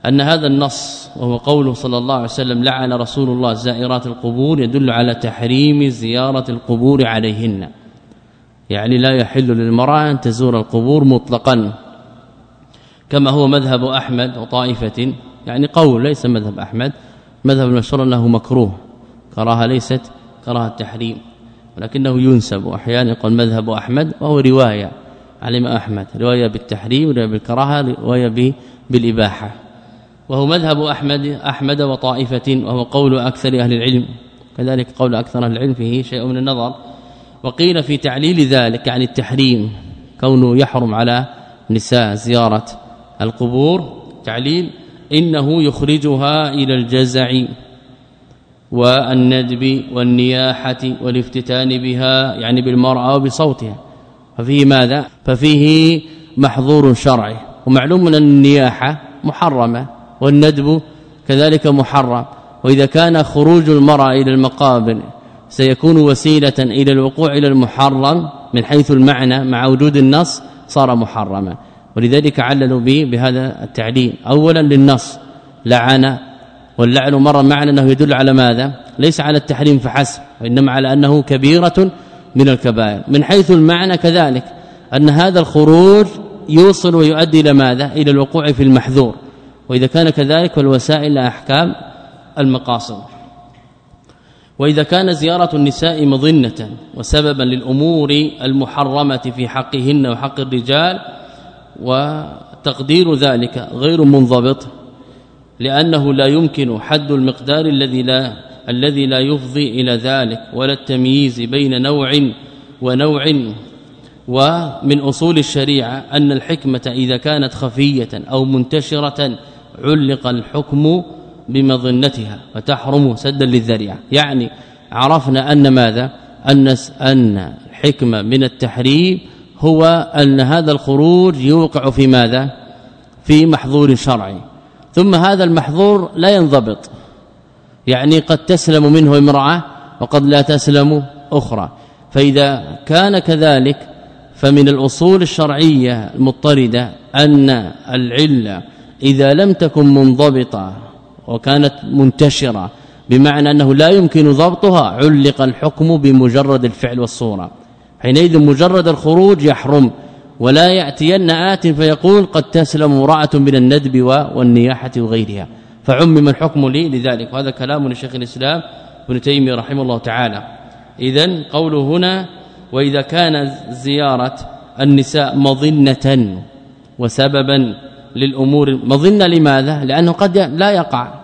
أن هذا النص وهو قوله صلى الله عليه وسلم لعن رسول الله زائرات القبور يدل على تحريم زيارة القبور عليهن، يعني لا يحل للمرأة أن تزور القبور مطلقا، كما هو مذهب أحمد وطائفة، يعني قول ليس مذهب أحمد، مذهب المشهور أنه مكروه، كراهه ليست كراهه التحريم، ولكنه ينسب احيانا يقول مذهب أحمد، وهو روايه علم أحمد، روايه بالتحريم وروايه بالكراهه روايه بالاباحه، وهو مذهب أحمد أحمد وطائفة، وهو قول أكثر أهل العلم، كذلك قول أكثر أهل العلم فيه شيء من النظر. وقيل في تعليل ذلك يعني التحريم كونه يحرم على نساء زيارة القبور، تعليل إنه يخرجها إلى الجزع والندب والنياحة والافتتان بها، يعني بالمرأة وبصوتها، ففيه ماذا؟ ففيه محظور شرعي، ومعلوم أن النياحة محرمة والندب كذلك محرم، وإذا كان خروج المرأة إلى المقابر سيكون وسيلة إلى الوقوع إلى المحرم من حيث المعنى مع وجود النص صار محرما، ولذلك عللوا به بهذا التعليل. أولا للنص لعن، واللعن مر معنا أنه يدل على ماذا؟ ليس على التحريم فحسب، وإنما على أنه كبيرة من الكبائر، من حيث المعنى كذلك أن هذا الخروج يوصل ويؤدي إلى ماذا؟ إلى الوقوع في المحذور، وإذا كان كذلك فالوسائل أحكام المقاصد. وإذا كان زيارة النساء مظنة وسببا للأمور المحرمة في حقهن وحق الرجال، وتقدير ذلك غير منضبط، لأنه لا يمكن حد المقدار الذي لا الذي لا يفضي إلى ذلك، ولا التمييز بين نوع ونوع. ومن أصول الشريعة أن الحكمة إذا كانت خفية أو منتشرة علق الحكم بمظنتها فتحرم سدا للذريعة، يعني عرفنا أن ماذا؟ أن أن الحكمة من التحريم هو أن هذا الخروج يوقع في ماذا؟ في محظور شرعي، ثم هذا المحظور لا ينضبط، يعني قد تسلم منه امرأة وقد لا تسلم أخرى، فإذا كان كذلك فمن الأصول الشرعية المضطردة أن العلة إذا لم تكن منضبطة وكانت منتشرة بمعنى أنه لا يمكن ضبطها علق الحكم بمجرد الفعل والصورة، حينئذ مجرد الخروج يحرم، ولا يأتين آت فيقول قد تسلم امرأة من الندب والنياحة وغيرها، فعمم الحكم لي لذلك. وهذا كلام لشيخ الإسلام ابن تيمية رحمه الله تعالى. إذن قوله هنا وإذا كان زيارة النساء مظنة وسببا للأمور، مظنة لماذا؟ لأنه قد لا يقع،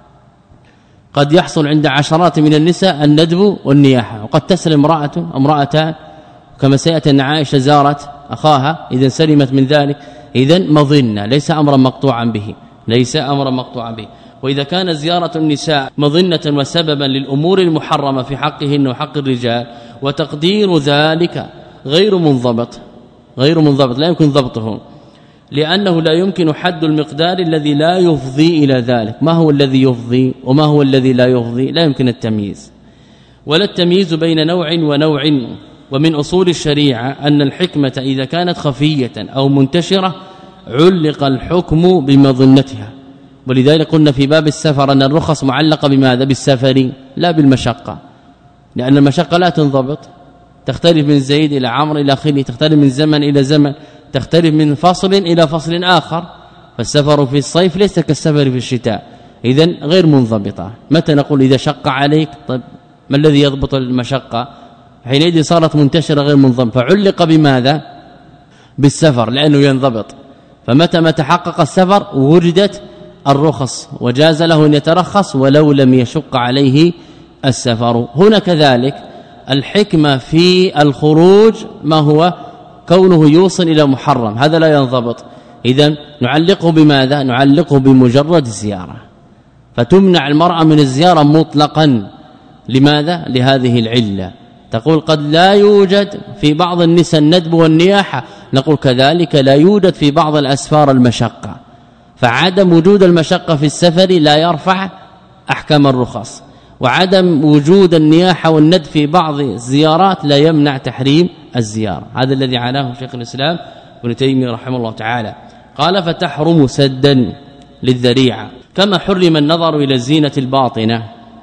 قد يحصل عند عشرات من النساء الندب والنياحة، وقد تسلم امرأة امرأتان، كما سيأتي أن عائشة زارت أخاها إذا سلمت من ذلك، إذن مظنة ليس أمرا مقطوعا به، ليس أمرا مقطوعا به. وإذا كان زيارة النساء مظنة وسببا للأمور المحرمة في حقهن وحق الرجال، وتقدير ذلك غير منضبط، غير منضبط لا يمكن ضبطه، لأنه لا يمكن حد المقدار الذي لا يفضي إلى ذلك. ما هو الذي يفضي وما هو الذي لا يفضي؟ لا يمكن التمييز، ولا التمييز بين نوع ونوع. ومن أصول الشريعة أن الحكمة إذا كانت خفية أو منتشرة علق الحكم بمظنتها، ولذلك قلنا في باب السفر أن الرخص معلقة بماذا؟ بالسفر لا بالمشقة، لأن المشقة لا تنضبط، تختلف من زيد إلى عمرو إلى آخره، تختلف من زمن إلى زمن، تختلف من فصل إلى فصل آخر، فالسفر في الصيف ليس كالسفر في الشتاء، إذن غير منضبطة. متى نقول إذا شق عليك؟ طيب ما الذي يضبط المشقة؟ حينئذ صارت منتشرة غير منضبطة، فعلق بماذا؟ بالسفر لأنه ينضبط، فمتى ما تحقق السفر وجدت الرخص وجاز له أن يترخص ولو لم يشق عليه السفر. هنا كذلك الحكمة في الخروج ما هو؟ كونه يوصل إلى محرم، هذا لا ينضبط، إذن نعلقه بماذا؟ نعلقه بمجرد الزيارة، فتمنع المرأة من الزيارة مطلقا. لماذا؟ لهذه العلة. تقول قد لا يوجد في بعض النساء الندب والنياحة، نقول كذلك لا يوجد في بعض الأسفار المشقة، فعدم وجود المشقة في السفر لا يرفع أحكام الرخص، وعدم وجود النياحة والندب في بعض الزيارات لا يمنع تحريم الزيارة. هذا الذي عناه شيخ الإسلام ابن تيمية رحمه الله تعالى. قال فتحرم سدا، للذريعة. كما حرم النظر إلى الزينة الباطنة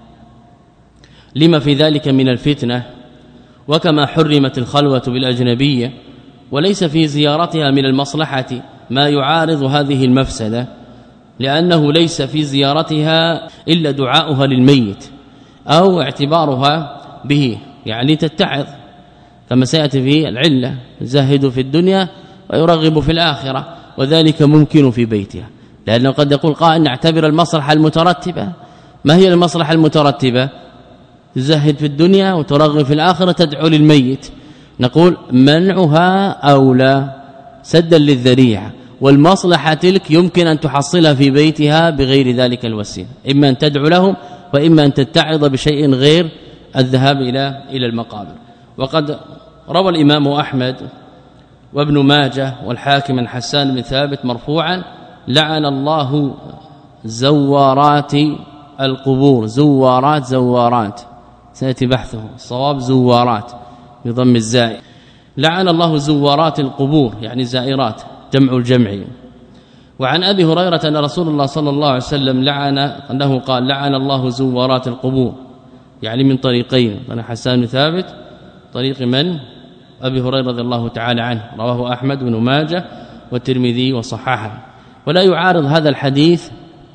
لما في ذلك من الفتنة، وكما حرمت الخلوة بالأجنبية وليس في زيارتها من المصلحة ما يعارض هذه المفسدة، لأنه ليس في زيارتها إلا دعاؤها للميت أو اعتبارها به، يعني تتعظ كما سيأتي في العلة، زاهد في الدنيا ويرغب في الآخرة، وذلك ممكن في بيتها. لأنه قد يقول قائل نعتبر المصلحة المترتبة. ما هي المصلحة المترتبة؟ تزهد في الدنيا وترغب في الآخرة، تدعو للميت. نقول منعها أولى سدا للذريعة، والمصلحة تلك يمكن أن تحصلها في بيتها بغير ذلك الوسيله، إما أن تدعو لهم وإما أن تتعظ بشيء غير الذهاب إلى إلى المقابر. وقد روى الإمام أحمد وابن ماجه والحاكم عن حسان بن ثابت مرفوعا: لعن الله زوارات القبور. زوارات زوارات سيأتي بحثه، الصواب زوارات بضم الزاء. لعن الله زوارات القبور يعني زائرات، جمع الجمع. وعن أبي هريرة أن رسول الله صلى الله عليه وسلم لعن أنه قال: لعن الله زوارات القبور، يعني من طريقين، أنا حسان بن ثابت طريق من؟ أبي هريرة رضي الله تعالى عنه، رواه أحمد بن ماجه والترمذي وصححه. ولا يعارض هذا الحديث،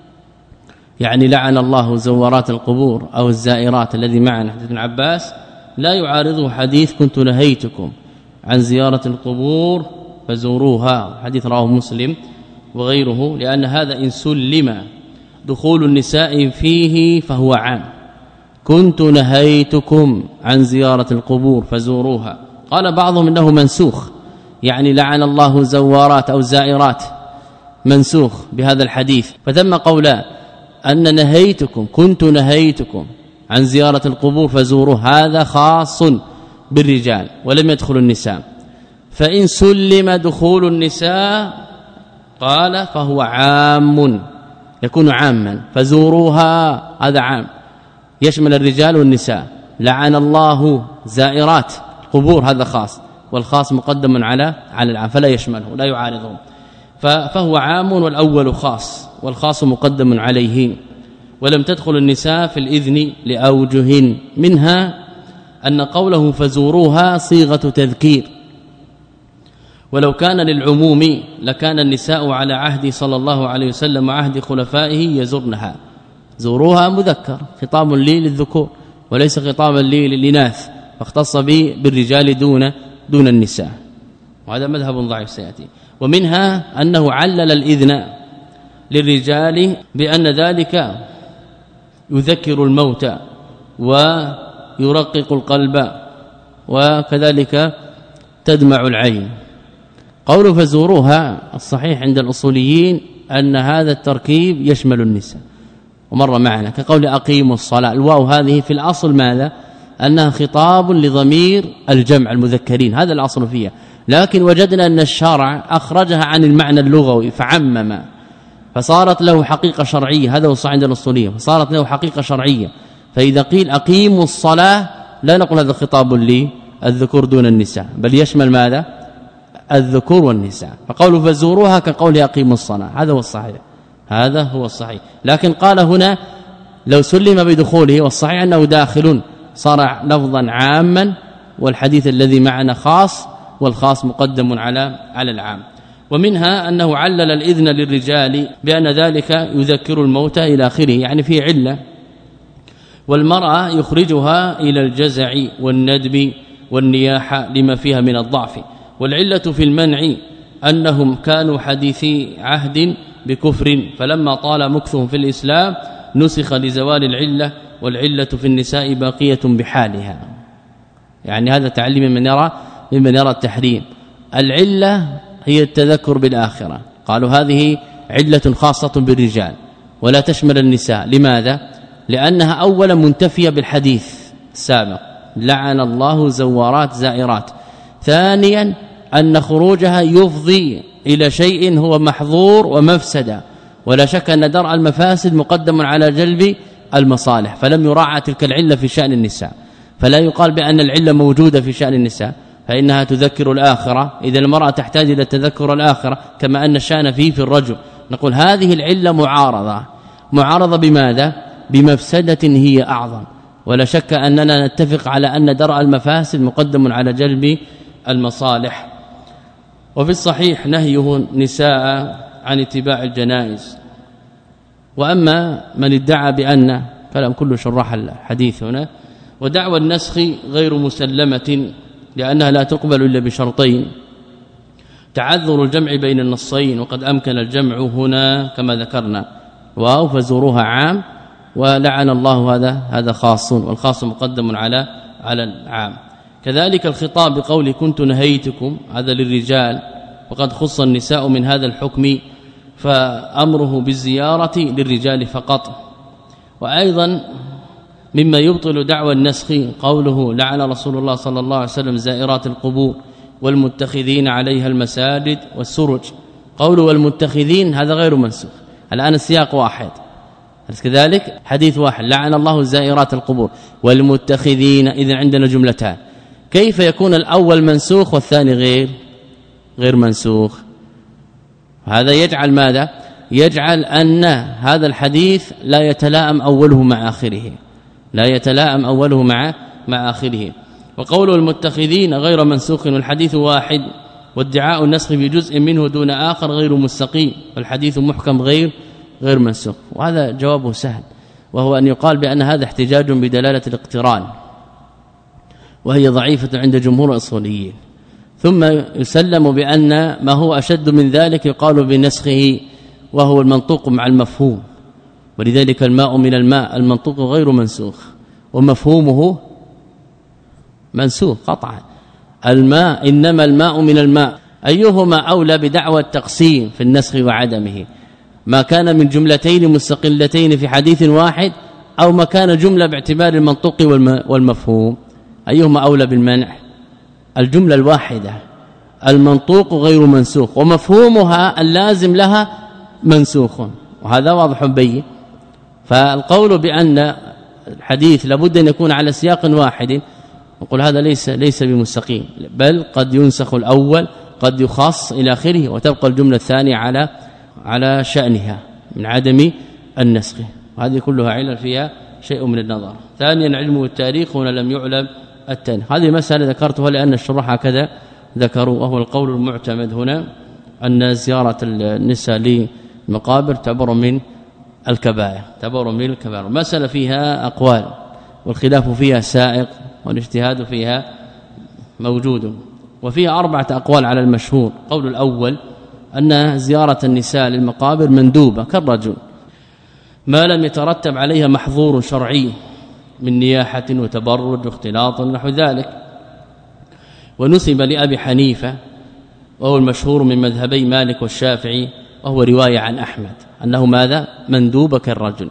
يعني لعن الله زوارات القبور أو الزائرات الذي معنا حديث ابن عباس، لا يعارضه حديث كنت نهيتكم عن زيارة القبور فزوروها، حديث رواه مسلم وغيره، لأن هذا إن سلم دخول النساء فيه فهو عام. كنت نهيتكم عن زيارة القبور فزوروها، قال بعضهم إنه منسوخ، يعني لعن الله زوارات أو زائرات منسوخ بهذا الحديث. فثم قولان: أن نهيتكم كنت نهيتكم عن زيارة القبور فزوروها، هذا خاص بالرجال ولم يدخل النساء. فإن سلم دخول النساء قال فهو عام، يكون عاما، فزوروها هذا عام يشمل الرجال والنساء. لعن الله زائرات القبور هذا خاص، والخاص مقدم على على العام فلا يشمله لا يعارضه، فهو عام والأول خاص والخاص مقدم عليه. ولم تدخل النساء في الإذن لأوجه، منها أن قوله فزوروها صيغة تذكير، ولو كان للعموم لكان النساء على عهد صلى الله عليه وسلم وعهد خلفائه يزرنها. زوروها مذكر، خطاب لي للذكور وليس خطابا لي للإناث، فاختص به بالرجال دون دون النساء، وهذا مذهب ضعيف سياتي. ومنها أنه علل الإذن للرجال بأن ذلك يذكر الموت ويرقق القلب وكذلك تدمع العين. قول فزوروها الصحيح عند الأصوليين أن هذا التركيب يشمل النساء، ومر معنا كقول أقيموا الصلاة. الواو هذه في الأصل ماذا؟ أنها خطاب لضمير الجمع المذكرين، هذا الأصل فيها، لكن وجدنا أن الشرع أخرجها عن المعنى اللغوي فعمم، فصارت له حقيقة شرعية، هذا هو الصحيح عند الأصولية، فصارت له حقيقة شرعية. فإذا قيل أقيموا الصلاة لا نقول هذا خطاب للذكور دون النساء، بل يشمل ماذا؟ الذكور والنساء. فقولوا فزوروها كقول أقيموا الصلاة، هذا هو الصحيح، هذا هو الصحيح. لكن قال هنا لو سلم بدخوله، والصحيح أنه داخل، صار لفظا عاما، والحديث الذي معنا خاص، والخاص مقدم على على العام. ومنها أنه علل الإذن للرجال بأن ذلك يذكر الموت إلى آخره، يعني فيه علة. والمرأة يخرجها إلى الجزع والندب والنياحة لما فيها من الضعف. والعلة في المنع أنهم كانوا حديثي عهد بكفر، فلما طال مكثهم في الإسلام نسخ لزوال العلة، والعلة في النساء باقية بحالها. يعني هذا تعليم من يرى ممن يرى التحريم. العلة هي التذكر بالآخرة، قالوا هذه علة خاصة بالرجال ولا تشمل النساء. لماذا؟ لأنها أولا منتفية بالحديث السابق، لعن الله زوارات زائرات. ثانيا أن خروجها يفضي إلى شيء هو محظور ومفسدة، ولا شك أن درء المفاسد مقدم على جلب المصالح، فلم يراعى تلك العلة في شأن النساء. فلا يقال بأن العلة موجودة في شأن النساء، فإنها تذكر الآخرة، إذا المرأة تحتاج إلى تذكر الآخرة، كما أن الشأن فيه في الرجل، نقول هذه العلة معارضة معارضة بماذا؟ بمفسدة هي أعظم، ولا شك أننا نتفق على أن درء المفاسد مقدم على جلب المصالح. وفي الصحيح نهيه نساء عن اتباع الجنائز. وأما من ادعى بأن كلام كل شراح الحديث هنا ودعوى النسخ غير مسلمة لأنها لا تقبل إلا بشرطين: تعذر الجمع بين النصين، وقد أمكن الجمع هنا كما ذكرنا، واو فزوروها عام، ولعن الله هذا هذا خاص، والخاص مقدم على على العام. كذلك الخطاب بقول كنت نهيتكم هذا للرجال، وقد خص النساء من هذا الحكم، فأمره بالزيارة للرجال فقط. وأيضا مما يبطل دعوى النسخ قوله لعن رسول الله صلى الله عليه وسلم زائرات القبور والمتخذين عليها المساجد والسرج. قوله والمتخذين هذا غير منسوخ، الآن السياق واحد، كذلك حديث واحد لعن الله زائرات القبور والمتخذين، إذن عندنا جملتان. كيف يكون الأول منسوخ والثاني غير غير منسوخ؟ هذا يجعل ماذا؟ يجعل أن هذا الحديث لا يتلائم أوله مع آخره، لا يتلائم أوله مع مع آخره. وقول المتخذين غير منسوخ والحديث واحد، وادعاء النسخ بجزء منه دون آخر غير مستقيم، والحديث محكم غير غير منسوخ. وهذا جوابه سهل، وهو أن يقال بأن هذا احتجاج بدلالة الاقتران، وهي ضعيفة عند جمهور الأصوليين. ثم يسلم بأن ما هو أشد من ذلك يقال بنسخه، وهو المنطوق مع المفهوم، ولذلك الماء من الماء المنطوق غير منسوخ ومفهومه منسوخ قطعا. الماء إنما الماء من الماء، أيهما أولى بدعوى التقسيم في النسخ وعدمه؟ ما كان من جملتين مستقلتين في حديث واحد، أو ما كان جملة باعتبار المنطوق والمفهوم؟ أيهما أولى بالمنع؟ الجملة الواحدة المنطوق غير منسوخ ومفهومها اللازم لها منسوخ، وهذا واضح بين. فالقول بأن الحديث لابد أن يكون على سياق واحد نقول هذا ليس ليس بمستقيم، بل قد ينسخ الأول قد يخص إلى آخره، وتبقى الجملة الثانية على على شأنها من عدم النسخ. وهذه كلها علل فيها شيء من النظر. ثانيا علم التاريخ هنا لم يعلم التاريخ، هذه مسألة ذكرتها لأن الشراح هكذا ذكروا، وهو القول المعتمد هنا أن زيارة النساء للمقابر تعتبر من الكبائر، تعتبر من الكبائر. مسألة فيها أقوال والخلاف فيها سائق والاجتهاد فيها موجود، وفيها أربعة أقوال على المشهور. قول الأول أن زيارة النساء للمقابر مندوبة كالرجل ما لم يترتب عليها محظور شرعي من نياحة وتبرج واختلاط ونحو ذلك. ونسب لأبي حنيفة وهو المشهور من مذهبي مالك والشافعي، وهو رواية عن أحمد أنه ماذا؟ مندوب كالرجل.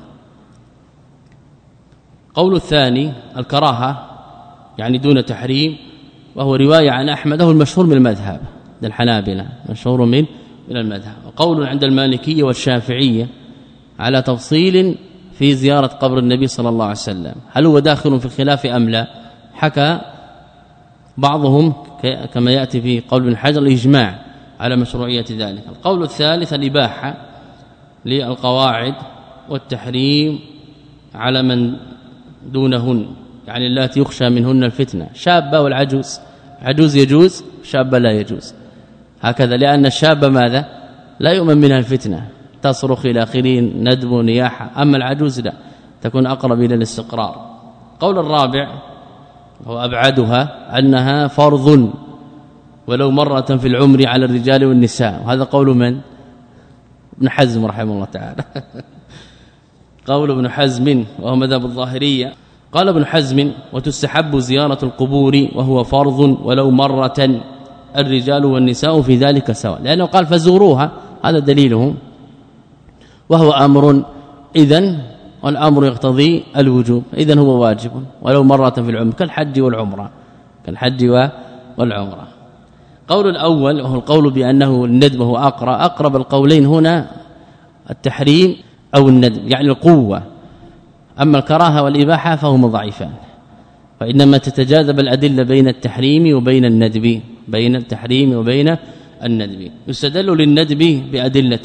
قول الثاني الكراهة يعني دون تحريم، وهو رواية عن أحمد وهو المشهور من المذهب الحنابلة، مشهور من من المذهب. وقول عند المالكية والشافعية على تفصيل في زيارة قبر النبي صلى الله عليه وسلم، هل هو داخل في الخلاف أم لا؟ حكى بعضهم كما يأتي في قول ابن حجر الإجماع على مشروعية ذلك. القول الثالث الإباحة للقواعد والتحريم على من دونهن، يعني اللاتي يخشى منهن الفتنة، شابة والعجوز، عجوز يجوز شابة لا يجوز هكذا، لأن الشابة ماذا؟ لا يؤمن منها الفتنة، تصرخ إلى آخرين ندب نياحة، أما العجوز لا، تكون أقرب إلى الاستقرار. قول الرابع هو أبعدها أنها فرض ولو مرة في العمر على الرجال والنساء، وهذا قول من؟ ابن حزم رحمه الله تعالى قول ابن حزم وهو مذهب الظاهرية. قال ابن حزم وتستحب زيارة القبور وهو فرض ولو مرة الرجال والنساء في ذلك سواء، لأنه قال فزوروها، هذا دليله، وهو أمر إذن والأمر يقتضي الوجوب، إذن هو واجب ولو مرة في العمر كالحج والعمرة كالحج والعمرة. قول الأول وهو القول بأنه الندب هو أقرب أقرب القولين هنا التحريم أو الندب يعني القوة، أما الكراهة والإباحة فهما ضعيفان، فإنما تتجاذب الأدلة بين التحريم وبين الندب، بين التحريم وبين الندب. يستدل للندب بأدلة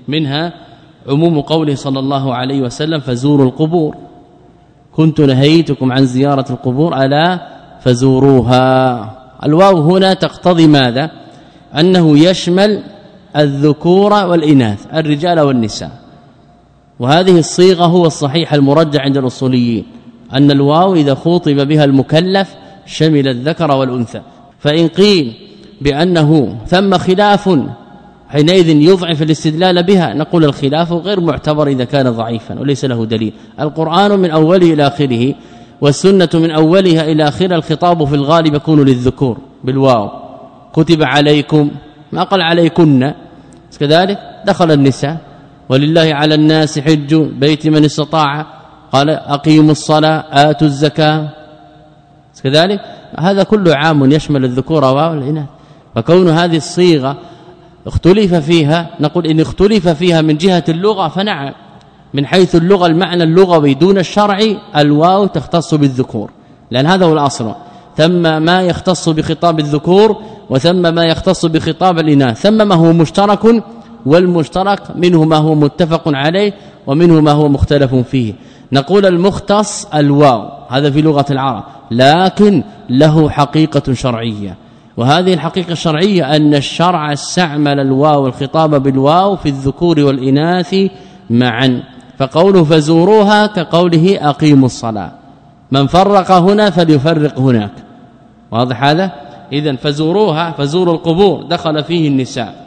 منها عموم قوله صلى الله عليه وسلم فزوروا القبور كنت نهيتكم عن زيارة القبور ألا فزوروها. الواو هنا تقتضي ماذا؟ أنه يشمل الذكور والإناث الرجال والنساء، وهذه الصيغة هو الصحيح المرجح عند الأصوليين أن الواو إذا خوطب بها المكلف شمل الذكر والأنثى. فإن قيل بأنه ثم خلاف حينئذ يضعف الاستدلال بها، نقول الخلاف غير معتبر إذا كان ضعيفا وليس له دليل. القرآن من أوله إلى آخره والسنة من أولها إلى آخرها الخطاب في الغالب يكون للذكور بالواو، كتب عليكم ما قال عليكن، كذلك دخل النساء ولله على الناس حج بيت من استطاع، قال أقيموا الصلاة آتوا الزكاة، كذلك هذا كله عام يشمل الذكور والإناث. فكون هذه الصيغة اختلف فيها نقول إن اختلف فيها من جهة اللغة فنعم، من حيث اللغة المعنى اللغوي دون الشرعي الواو تختص بالذكور، لأن هذا هو الأصل. ثم ما يختص بخطاب الذكور وثم ما يختص بخطاب الإناث، ثم ما هو مشترك والمشترك منه ما هو متفق عليه ومنه ما هو مختلف فيه. نقول المختص الواو هذا في لغة العرب، لكن له حقيقة شرعية، وهذه الحقيقة الشرعية أن الشرع استعمل الواو الخطاب بالواو في الذكور والإناث معا. فقوله فزوروها كقوله أقيموا الصلاة، من فرق هنا فليفرق هناك، واضح هذا؟ إذن فزوروها فزوروا القبور دخل فيه النساء.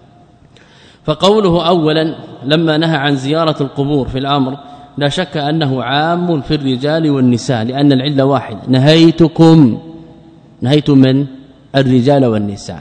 فقوله أولا لما نهى عن زيارة القبور في الأمر لا شك أنه عام في الرجال والنساء، لأن العلة واحدة، نهيتكم نهيت من الرجال والنساء،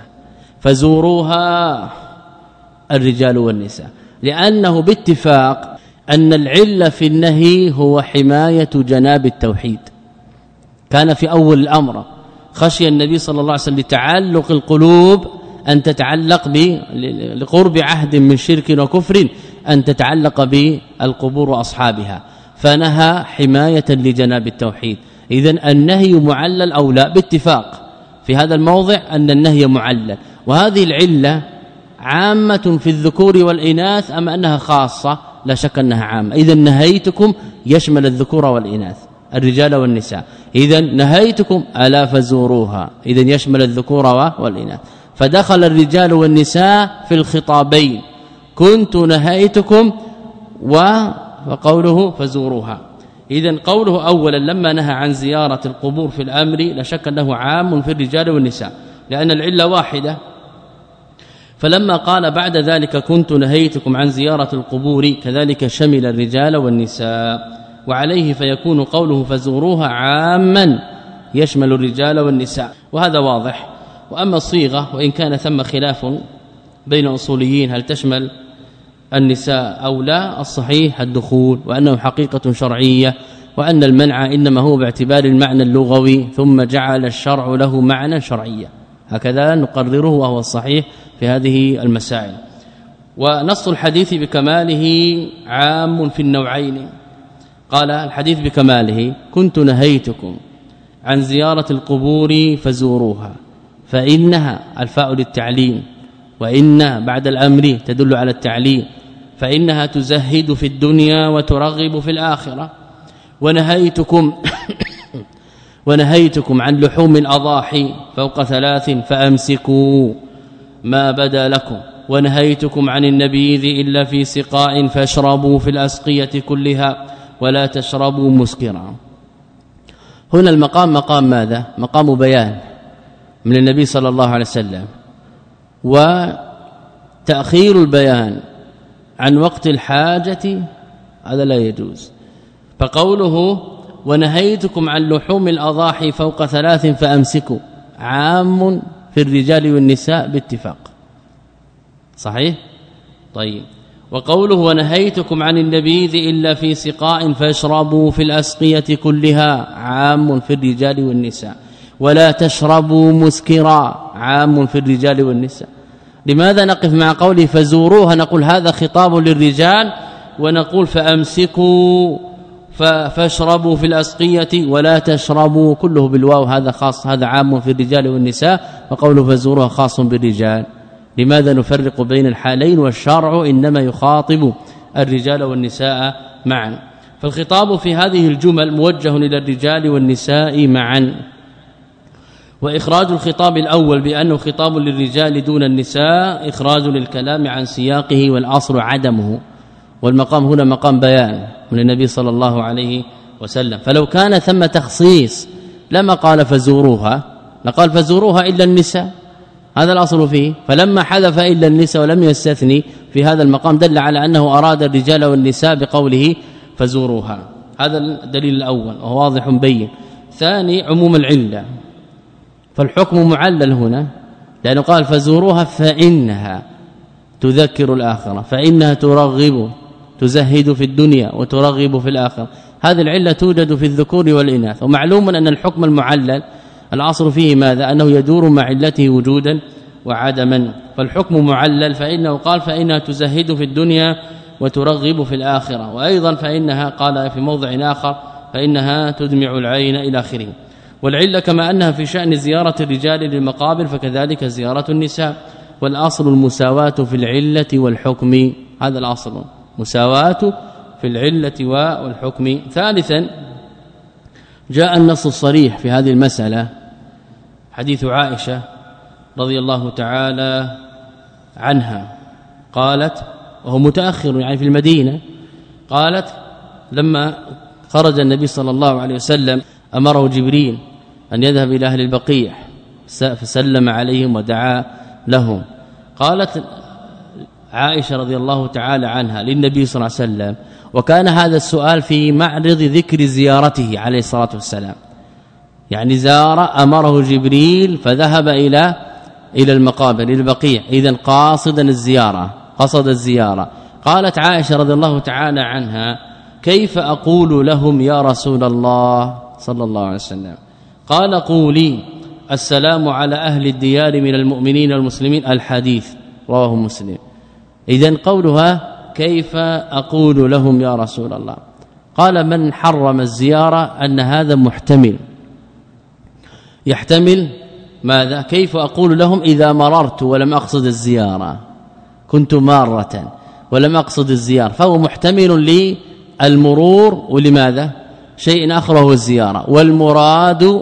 فزوروها الرجال والنساء، لأنه باتفاق أن العلة في النهي هو حماية جناب التوحيد. كان في أول الأمر خشي النبي صلى الله عليه وسلم لتعلق القلوب أن تتعلق لقرب عهد من شرك وكفر أن تتعلق بالقبور وأصحابها، فنهى حماية لجناب التوحيد. إذن النهي معلل أو لا؟ باتفاق في هذا الموضع أن النهي معلل، وهذه العلة عامة في الذكور والإناث أم أنها خاصة؟ لا شك أنها عامة. إذن نهيتكم يشمل الذكور والإناث الرجال والنساء، إذن نهيتكم ألا فزوروها إذن يشمل الذكور والإناث، فدخل الرجال والنساء في الخطابين، كنت نهيتكم وقوله فزوروها. إذن قوله أولا لما نهى عن زيارة القبور في الأمر لا شك أنه عام في الرجال والنساء، لأن العلة واحدة. فلما قال بعد ذلك كنت نهيتكم عن زيارة القبور كذلك شمل الرجال والنساء، وعليه فيكون قوله فزوروها عاما يشمل الرجال والنساء، وهذا واضح. وأما الصيغة وإن كان ثم خلاف بين أصوليين هل تشمل النساء أو لا، الصحيح الدخول، وأنه حقيقة شرعية، وأن المنع إنما هو باعتبار المعنى اللغوي ثم جعل الشرع له معنى شرعيا، هكذا نقرره وهو الصحيح في هذه المسائل. ونص الحديث بكماله عام في النوعين. قال الحديث بكماله كنت نهيتكم عن زيارة القبور فزوروها، فإنها الفاء للتعليم، وإن بعد الأمر تدل على التعليم، فإنها تزهد في الدنيا وترغب في الآخرة. ونهيتكم ونهيتكم عن لحوم الأضاحي فوق ثلاث فأمسكوا ما بدا لكم، ونهيتكم عن النبيذ إلا في سقاء فاشربوا في الأسقية كلها ولا تشربوا مسكرا. هنا المقام مقام ماذا؟ مقام بيان من النبي صلى الله عليه وسلم، وتأخير البيان عن وقت الحاجة هذا لا يجوز. فقوله ونهيتكم عن لحوم الأضاحي فوق ثلاث فأمسكوا عام في الرجال والنساء باتفاق، صحيح؟ طيب. وقوله ونهيتكم عن النبيذ إلا في سقاء فاشربوا في الأسقية كلها عام في الرجال والنساء، ولا تشربوا مسكرا عام في الرجال والنساء. لماذا نقف مع قوله فزوروها؟ نقول هذا خطاب للرجال، ونقول فأمسكوا فاشربوا في الأسقية ولا تشربوا كله بالواو، هذا خاص، هذا عام في الرجال والنساء، وقوله فزوروها خاص بالرجال. لماذا نفرق بين الحالين والشرع إنما يخاطب الرجال والنساء معا. فالخطاب في هذه الجمل موجه إلى الرجال والنساء معا. وإخراج الخطاب الأول بأنه خطاب للرجال دون النساء إخراج للكلام عن سياقه والأصل عدمه، والمقام هنا مقام بيان من النبي صلى الله عليه وسلم. فلو كان ثم تخصيص لما قال فزوروها، لقال فزوروها إلا النساء، هذا الأصل فيه. فلما حذف إلا النساء ولم يستثني في هذا المقام دل على أنه أراد الرجال والنساء بقوله فزوروها. هذا الدليل الأول وهو واضح بين. ثاني عموم العلة، فالحكم معلل هنا لأنه قال فزوروها فإنها تذكر الآخرة، فإنها ترغب تزهد في الدنيا وترغب في الآخرة. هذه العلة توجد في الذكور والإناث. ومعلوم أن الحكم المعلل العصر فيه ماذا؟ أنه يدور مع علته وجودا وعدما. فالحكم معلل فإنه قال فإنها تزهد في الدنيا وترغب في الآخرة، وأيضا فإنها قال في موضع آخر فإنها تدمع العين إلى آخره. والعلة كما أنها في شأن زيارة الرجال للمقابر فكذلك زيارة النساء. والأصل المساواة في العلة والحكم، هذا الأصل مساواة في العلة والحكم. ثالثا جاء النص الصريح في هذه المسألة حديث عائشة رضي الله تعالى عنها قالت، وهو متأخر يعني في المدينة، قالت لما خرج النبي صلى الله عليه وسلم أمره جبريل أن يذهب إلى أهل البقيع فسلم عليهم ودعا لهم. قالت عائشة رضي الله تعالى عنها للنبي صلى الله عليه وسلم، وكان هذا السؤال في معرض ذكر زيارته عليه الصلاة والسلام، يعني زار أمره جبريل فذهب إلى إلى المقابر إلى البقيع، إذن قاصدا الزيارة قصد الزيارة. قالت عائشة رضي الله تعالى عنها كيف أقول لهم يا رسول الله صلى الله عليه وسلم؟ قال قولي السلام على أهل الديار من المؤمنين والمسلمين، الحديث رواه مسلم. إذن قولها كيف أقول لهم يا رسول الله؟ قال من حرم الزيارة أن هذا محتمل، يحتمل ماذا؟ كيف أقول لهم إذا مررت ولم أقصد الزيارة، كنت مارة ولم أقصد الزيارة، فهو محتمل للمرور ولماذا؟ شيء آخر هو الزيارة، والمراد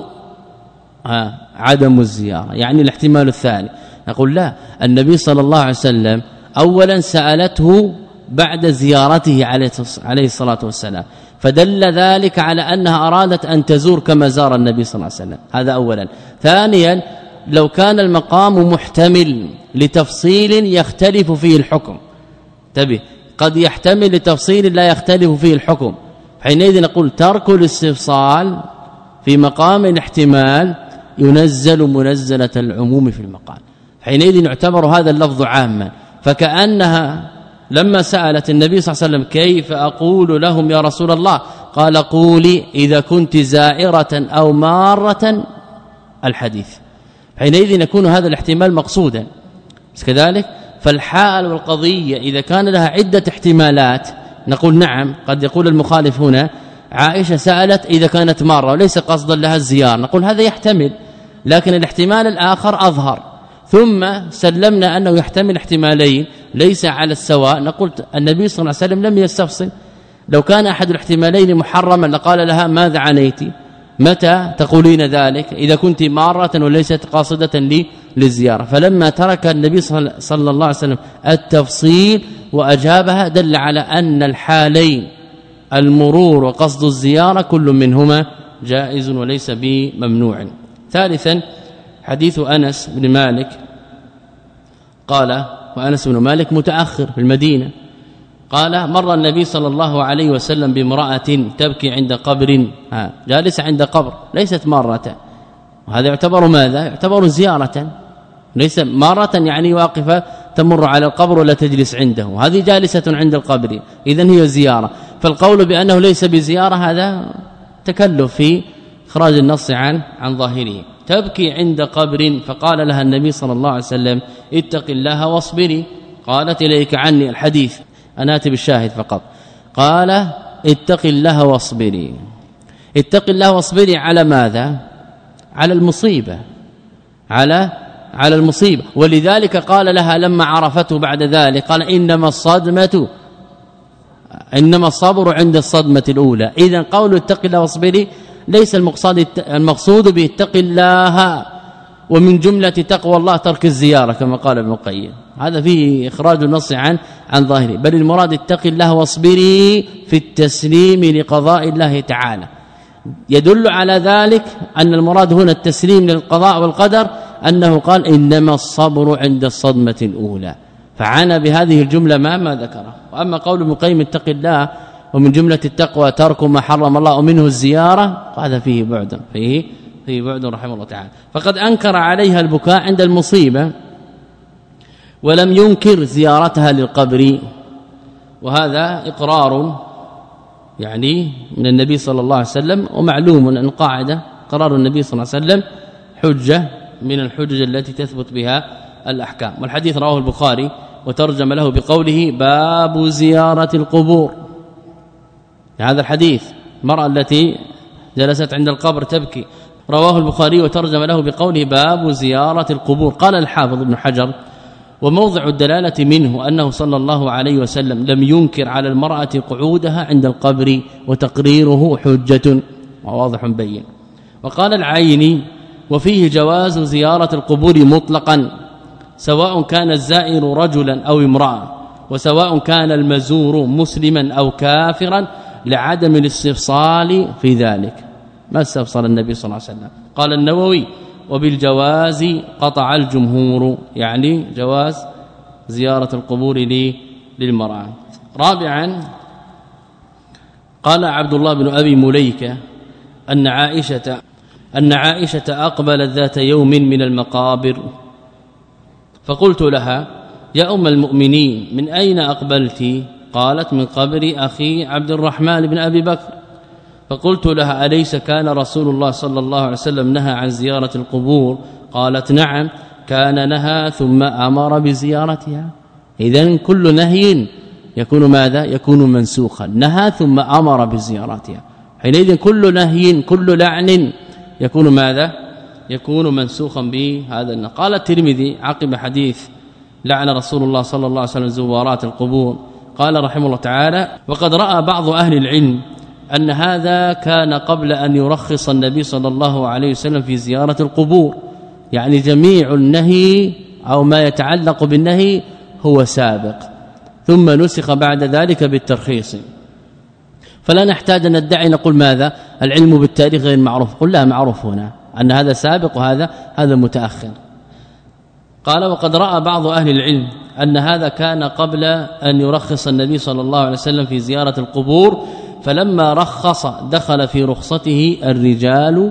عدم الزيارة، يعني الاحتمال الثاني. نقول لا، النبي صلى الله عليه وسلم أولا سألته بعد زيارته عليه الصلاة والسلام، فدل ذلك على أنها أرادت أن تزور كما زار النبي صلى الله عليه وسلم، هذا أولا. ثانيا لو كان المقام محتمل لتفصيل يختلف فيه الحكم، تبي قد يحتمل لتفصيل لا يختلف فيه الحكم، حينئذ نقول ترك الاستفصال في مقام الاحتمال ينزل منزلة العموم في المقام، حينئذ يعتبر هذا اللفظ عاما. فكأنها لما سألت النبي صلى الله عليه وسلم كيف أقول لهم يا رسول الله؟ قال قولي إذا كنت زائرة أو مارة الحديث، حينئذ يكون هذا الاحتمال مقصودا. كذلك فالحال والقضية إذا كان لها عدة احتمالات نقول نعم، قد يقول المخالف هنا عائشة سألت إذا كانت مارة وليس قصدا لها الزيارة، نقول هذا يحتمل، لكن الاحتمال الآخر أظهر. ثم سلمنا أنه يحتمل احتمالين ليس على السواء، نقول النبي صلى الله عليه وسلم لم يستفصل، لو كان أحد الاحتمالين محرما لقال لها ماذا عنيتي؟ متى تقولين ذلك؟ إذا كنت مارة وليست قاصدة لي للزيارة. فلما ترك النبي صلى الله عليه وسلم التفصيل وأجابها دل على أن الحالين المرور وقصد الزيارة كل منهما جائز وليس بممنوع. ثالثا حديث أنس بن مالك قال، وأنس بن مالك متأخر في المدينة، قال مر النبي صلى الله عليه وسلم بامرأة تبكي عند قبر، جالسة عند قبر ليست مارة، وهذا يعتبر ماذا؟ يعتبر زيارة، ليس مارة يعني واقفة تمر على القبر ولا تجلس عنده، هذه جالسة عند القبر، إذن هي زيارة. فالقول بأنه ليس بزيارة هذا تكلف في إخراج النص عن عن ظاهره. تبكي عند قبر، فقال لها النبي صلى الله عليه وسلم اتق الله واصبري، قالت إليك عني الحديث، أنا أتي بالشاهد فقط. قال اتق الله واصبري، اتق الله واصبري على ماذا؟ على المصيبة، على على المصيبة. ولذلك قال لها لما عرفته بعد ذلك قال إنما الصدمة إنما الصبر عند الصدمة الأولى. إذن قول اتق الله واصبري ليس المقصود المقصود به اتق الله ومن جملة تقوى الله ترك الزيارة كما قال ابن القيم، هذا فيه إخراج النص عن عن ظاهره، بل المراد اتق الله واصبري في التسليم لقضاء الله تعالى. يدل على ذلك أن المراد هنا التسليم للقضاء والقدر، أنه قال إنما الصبر عند الصدمة الأولى، فعانى بهذه الجملة ما ما ذكره. وأما قول ابن القيم اتق الله ومن جملة التقوى ترك ما حرم الله ومنه الزيارة، هذا فيه بعد فيه فيه بعد رحمه الله تعالى. فقد أنكر عليها البكاء عند المصيبة ولم ينكر زيارتها للقبر، وهذا إقرار يعني من النبي صلى الله عليه وسلم، ومعلوم أن قاعدة قرار النبي صلى الله عليه وسلم حجة من الحجج التي تثبت بها الأحكام. والحديث رواه البخاري وترجم له بقوله باب زيارة القبور. هذا الحديث المرأة التي جلست عند القبر تبكي رواه البخاري وترجم له بقوله باب زيارة القبور. قال الحافظ ابن حجر وموضع الدلالة منه أنه صلى الله عليه وسلم لم ينكر على المرأة قعودها عند القبر وتقريره حجة واضح بين. وقال العيني وفيه جواز زيارة القبور مطلقا سواء كان الزائر رجلا أو امرأة، وسواء كان المزور مسلما أو كافرا لعدم الاستفصال في ذلك. ما استفصل النبي صلى الله عليه وسلم. قال النووي وبالجواز قطع الجمهور، يعني جواز زيارة القبور للمرأة. رابعا قال عبد الله بن أبي مليكة أن عائشة أن عائشة أقبلت ذات يوم من المقابر فقلت لها يا أم المؤمنين من أين أقبلت؟ قالت من قبر أخي عبد الرحمن بن أبي بكر. فقلت لها أليس كان رسول الله صلى الله عليه وسلم نهى عن زيارة القبور؟ قالت نعم كان نهى ثم أمر بزيارتها. إذن كل نهي يكون ماذا؟ يكون منسوخا، نهى ثم أمر بزيارتها. حينئذ كل نهي كل لعن يكون ماذا؟ يكون منسوخا بهذا النهي. قال الترمذي عقب حديث لعن رسول الله صلى الله عليه وسلم زوارات القبور قال رحمه الله تعالى وقد رأى بعض أهل العلم أن هذا كان قبل أن يرخص النبي صلى الله عليه وسلم في زيارة القبور، يعني جميع النهي أو ما يتعلق بالنهي هو سابق ثم نسخ بعد ذلك بالترخيص. فلا نحتاج أن ندعي نقول ماذا؟ العلم بالتاريخ غير معروف. قل لا، معروف هنا أن هذا سابق وهذا هذا متأخر. قال وقد رأى بعض أهل العلم أن هذا كان قبل أن يرخص النبي صلى الله عليه وسلم في زيارة القبور، فلما رخص دخل في رخصته الرجال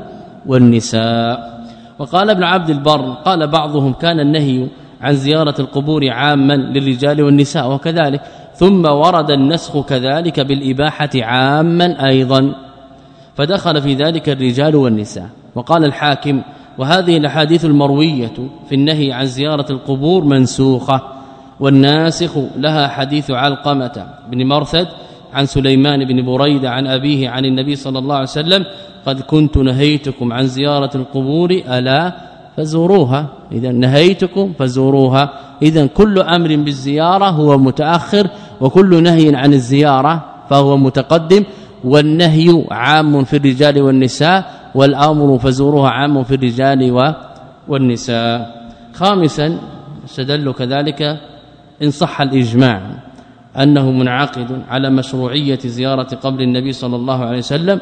والنساء. وقال ابن عبد البر قال بعضهم كان النهي عن زيارة القبور عاما للرجال والنساء وكذلك، ثم ورد النسخ كذلك بالإباحة عاما أيضا فدخل في ذلك الرجال والنساء. وقال الحاكم وهذه الأحاديث المروية في النهي عن زيارة القبور منسوخة، والناسخ لها حديث علقمة بن مرثد عن سليمان بن بريدة عن أبيه عن النبي صلى الله عليه وسلم قد كنت نهيتكم عن زيارة القبور ألا فزوروها. إذا نهيتكم فزوروها. إذا كل أمر بالزيارة هو متأخر، وكل نهي عن الزيارة فهو متقدم، والنهي عام في الرجال والنساء، والأمر فزوروها عام في الرجال والنساء. خامسا استدل كذلك إن صح الإجماع أنه منعقد على مشروعية زيارة قبر النبي صلى الله عليه وسلم،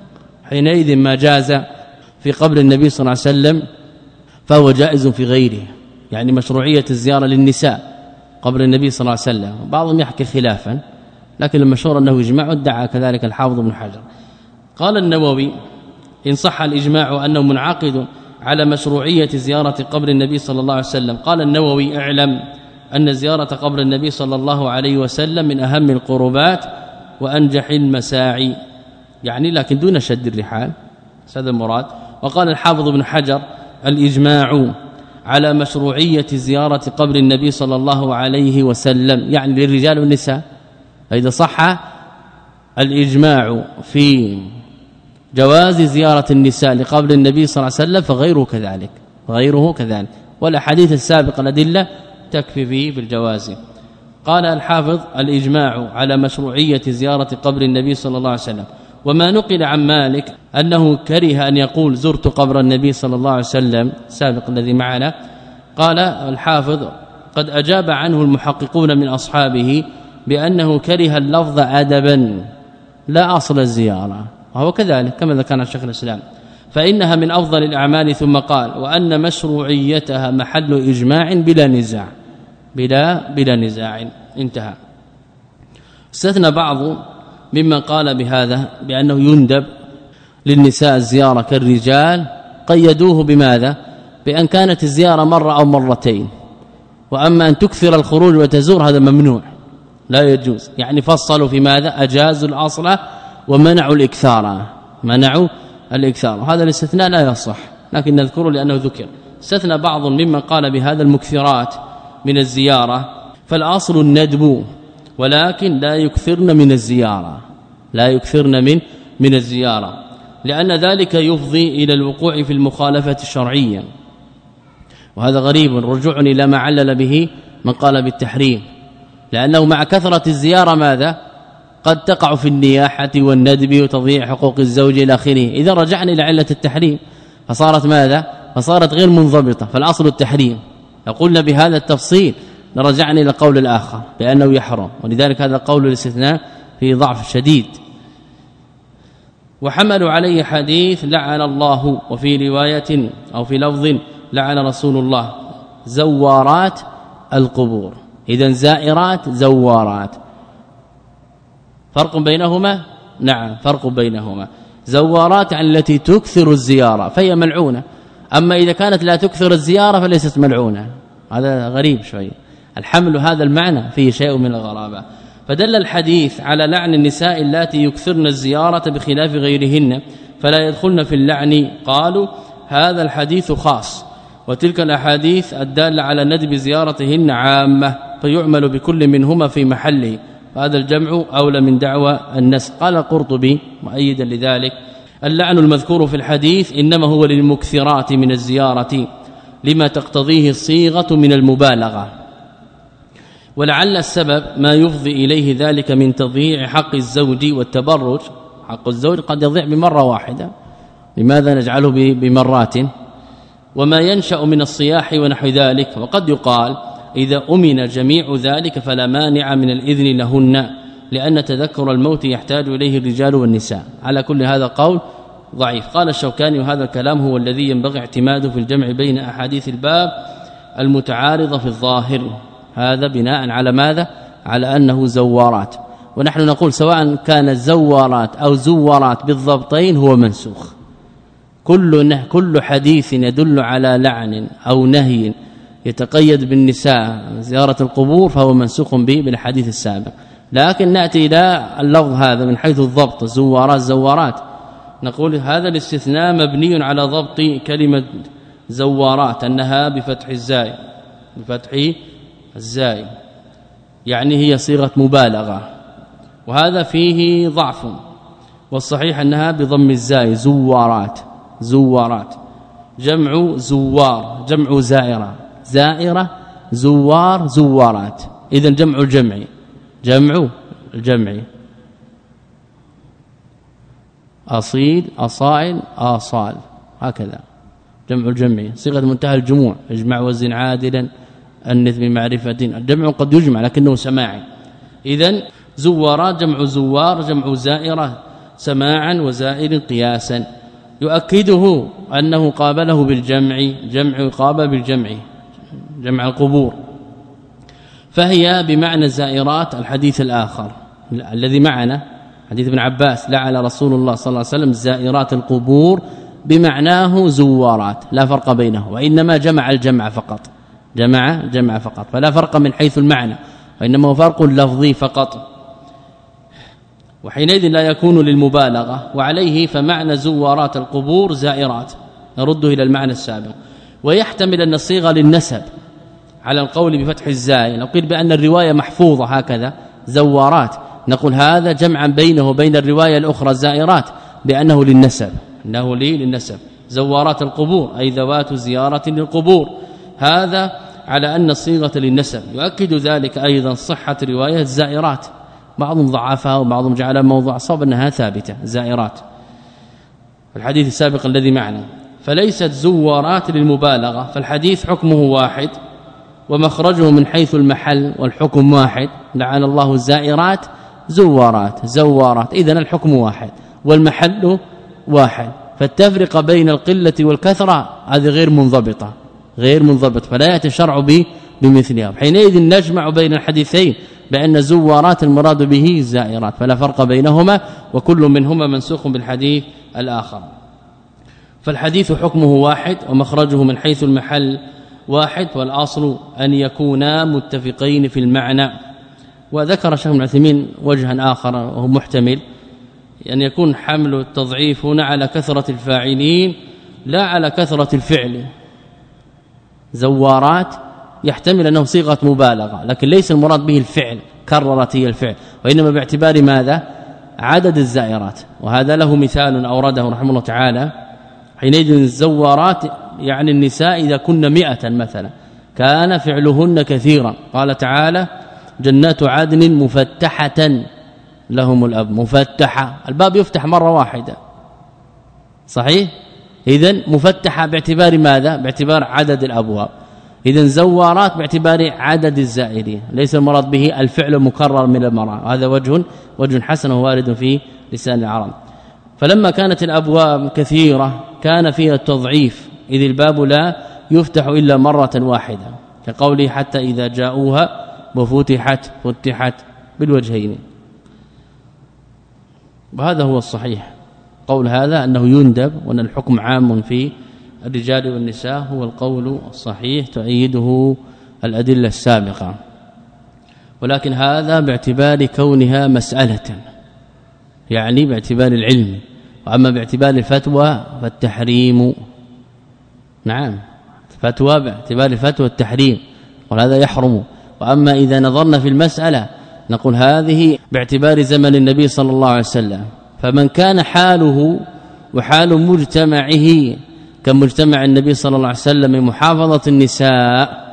حينئذ ما جاز في قبر النبي صلى الله عليه وسلم فهو جائز في غيره، يعني مشروعية الزيارة للنساء قبر النبي صلى الله عليه وسلم. بعضهم يحكي خلافا، لكن المشهور أنه إجماع، ادعى كذلك الحافظ بن حجر. قال النووي إن صح الإجماع أنه منعقد على مشروعية زيارة قبر النبي صلى الله عليه وسلم. قال النووي اعلم أن زيارة قبر النبي صلى الله عليه وسلم من أهم القربات وأنجح المساعي، يعني لكن دون شد الرحال، هذا المراد. وقال الحافظ بن حجر الإجماع على مشروعية زيارة قبر النبي صلى الله عليه وسلم يعني للرجال والنساء. فإذا صح الإجماع في جواز زيارة النساء لقبر النبي صلى الله عليه وسلم فغيره كذلك غيره كذلك والأحاديث السابقة الأدلة تكفي فيه بالجواز. قال الحافظ الإجماع على مشروعية زيارة قبر النبي صلى الله عليه وسلم. وما نقل عن مالك أنه كره أن يقول زرت قبر النبي صلى الله عليه وسلم سابق الذي معنا. قال الحافظ قد أجاب عنه المحققون من أصحابه بأنه كره اللفظ أدبا لا أصل الزيارة، وهو كذلك كما ذكرنا الشيخ الإسلام، فإنها من أفضل الأعمال. ثم قال وأن مشروعيتها محل إجماع بلا نزاع بلا بلا نزاع. انتهى. استثنى بعض ممن قال بهذا بأنه يندب للنساء الزيارة كالرجال، قيدوه بماذا؟ بأن كانت الزيارة مرة أو مرتين، وأما أن تكثر الخروج وتزور هذا ممنوع لا يجوز. يعني فصلوا في ماذا؟ أجازوا الأصل ومنعوا الإكثار، منعوا الإكثار. هذا الاستثناء لا يصح، لكن نذكره لأنه ذكر. استثنى بعض ممن قال بهذا المكثرات من الزيارة، فالأصل الندب ولكن لا يكثرن من الزيارة، لا يكثرن من من الزيارة، لأن ذلك يفضي إلى الوقوع في المخالفة الشرعية، وهذا غريب رجوع إلى ما علل به من قال بالتحريم، لأنه مع كثرة الزيارة ماذا؟ قد تقع في النياحة والندب وتضييع حقوق الزوج إلى آخره. إذا رجعنا إلى علة التحريم فصارت ماذا؟ فصارت غير منضبطة، فالأصل التحريم. لو قلنا بهذا التفصيل لرجعنا إلى القول الآخر بأنه يحرم، ولذلك هذا قول الاستثناء فيه ضعف شديد. وحملوا عليه حديث لعن الله، وفي رواية أو في لفظ لعن رسول الله زوارات القبور. إذن زائرات زوارات، فرق بينهما؟ نعم فرق بينهما. زوارات عن التي تكثر الزيارة فهي ملعونة، أما إذا كانت لا تكثر الزيارة فليست ملعونة. هذا غريب شوي، الحمل هذا المعنى فيه شيء من الغرابة. فدل الحديث على لعن النساء اللاتي يكثرن الزيارة بخلاف غيرهن فلا يدخلن في اللعن. قالوا هذا الحديث خاص، وتلك الأحاديث الدالة على ندب زيارتهن عامة، فيعمل بكل منهما في محله، فهذا الجمع أولى من دعوى النسخ. قال القرطبي مؤيدا لذلك اللعن المذكور في الحديث إنما هو للمكثرات من الزيارة لما تقتضيه الصيغة من المبالغة، ولعل السبب ما يفضي إليه ذلك من تضييع حق الزوج والتبرج. حق الزوج قد يضيع بمرة واحدة، لماذا نجعله بمرات؟ وما ينشأ من الصياح ونحو ذلك. وقد يقال إذا أمن جميع ذلك فلا مانع من الإذن لهن، لأن تذكر الموت يحتاج إليه الرجال والنساء. على كل هذا قول ضعيف. قال الشوكاني وهذا الكلام هو الذي ينبغي اعتماده في الجمع بين أحاديث الباب المتعارضة في الظاهر، هذا بناء على ماذا؟ على أنه زوارات. ونحن نقول سواء كان زوارات أو زوارات بالضبطين هو منسوخ. كل نه كل حديث يدل على لعن أو نهي يتقيد بالنساء زيارة القبور فهو منسوخ به بالحديث السابق. لكن نأتي إلى اللفظ هذا من حيث الضبط، زوارات زوارات، نقول هذا الاستثناء مبني على ضبط كلمة زوارات أنها بفتح الزاي، بفتح الزاي يعني هي صيغة مبالغة، وهذا فيه ضعف، والصحيح أنها بضم الزاي زوارات زوارات. جمع زوار جمع زائرة زائرة زوار زوارات، إذن جمع الجمع جمع الجمع أصيل أصائل آصال، هكذا جمع الجمع صيغة منتهى الجموع. اجمع وزن عادلا أنث بمعرفة، الجمع قد يجمع لكنه سماعي. إذن زوارات جمع زوار جمع زائرة سماعا وزائر قياسا. يؤكده أنه قابله بالجمع، جمع يقابل بالجمع جمع القبور، فهي بمعنى الزائرات. الحديث الآخر الذي معنا حديث ابن عباس لعن رسول الله صلى الله عليه وسلم زائرات القبور بمعناه زوارات، لا فرق بينه، وإنما جمع الجمع فقط، جمع جمع فقط، فلا فرق من حيث المعنى، وإنما هو فرق لفظي فقط، وحينئذ لا يكون للمبالغة. وعليه فمعنى زوارات القبور زائرات، نرده إلى المعنى السابق. ويحتمل أن الصيغة للنسب على القول بفتح الزاي، لو قيل بأن الرواية محفوظة هكذا زوارات نقول هذا جمعا بينه وبين الرواية الأخرى زائرات بأنه للنسب، أنه لي للنسب. زوارات القبور أي ذوات زيارة للقبور، هذا على أن الصيغة للنسب. يؤكد ذلك أيضا صحة رواية الزائرات، بعضهم ضعفها وبعضهم جعلها موضوع صواب أنها ثابتة زائرات الحديث السابق الذي معنا. فليست زوارات للمبالغة، فالحديث حكمه واحد ومخرجه من حيث المحل والحكم واحد. لعن الله الزائرات زوارات زوارات، إذن الحكم واحد والمحل واحد، فالتفرقة بين القلة والكثرة هذه غير منضبطة غير منضبط، فلا يأتي الشرع به بمثلها. حينئذ نجمع بين الحديثين بأن زوارات المراد به الزائرات، فلا فرق بينهما وكل منهما منسوخ بالحديث الآخر. فالحديث حكمه واحد ومخرجه من حيث المحل واحد، والأصل أن يكونا متفقين في المعنى. وذكر شيخ ابن عثيمين وجها آخر وهو محتمل أن يكون حمل التضعيف هنا على كثرة الفاعلين لا على كثرة الفعل. زوارات يحتمل أنه صيغة مبالغة، لكن ليس المراد به الفعل كررت هي الفعل، وإنما باعتبار ماذا؟ عدد الزائرات. وهذا له مثال أورده رحمه الله تعالى. حينئذ الزوارات يعني النساء إذا كن مئة مثلا كان فعلهن كثيرا. قال تعالى جنات عدن مفتحة لهم الأب، مفتحة الباب يفتح مرة واحدة صحيح، إذن مفتحة باعتبار ماذا؟ باعتبار عدد الأبواب. إذن زوارات باعتبار عدد الزائرين، ليس المراد به الفعل المكرر من المرأة. هذا وجه وجه حسن وارد في لسان العرب. فلما كانت الأبواب كثيرة كان فيها التضعيف، إذ الباب لا يفتح إلا مرة واحدة، كقوله حتى إذا جاءوها وفتحت فتحت بالوجهين. وهذا هو الصحيح، قول هذا أنه يندب وأن الحكم عام في الرجال والنساء هو القول الصحيح تؤيده الأدلة السابقة. ولكن هذا باعتبار كونها مسألة، يعني باعتبار العلم. وأما باعتبار الفتوى فالتحريم، نعم فتوى باعتبار الفتوى التحريم وهذا يحرم. وأما إذا نظرنا في المسألة نقول هذه باعتبار زمن النبي صلى الله عليه وسلم، فمن كان حاله وحال مجتمعه كمجتمع النبي صلى الله عليه وسلم من محافظة النساء،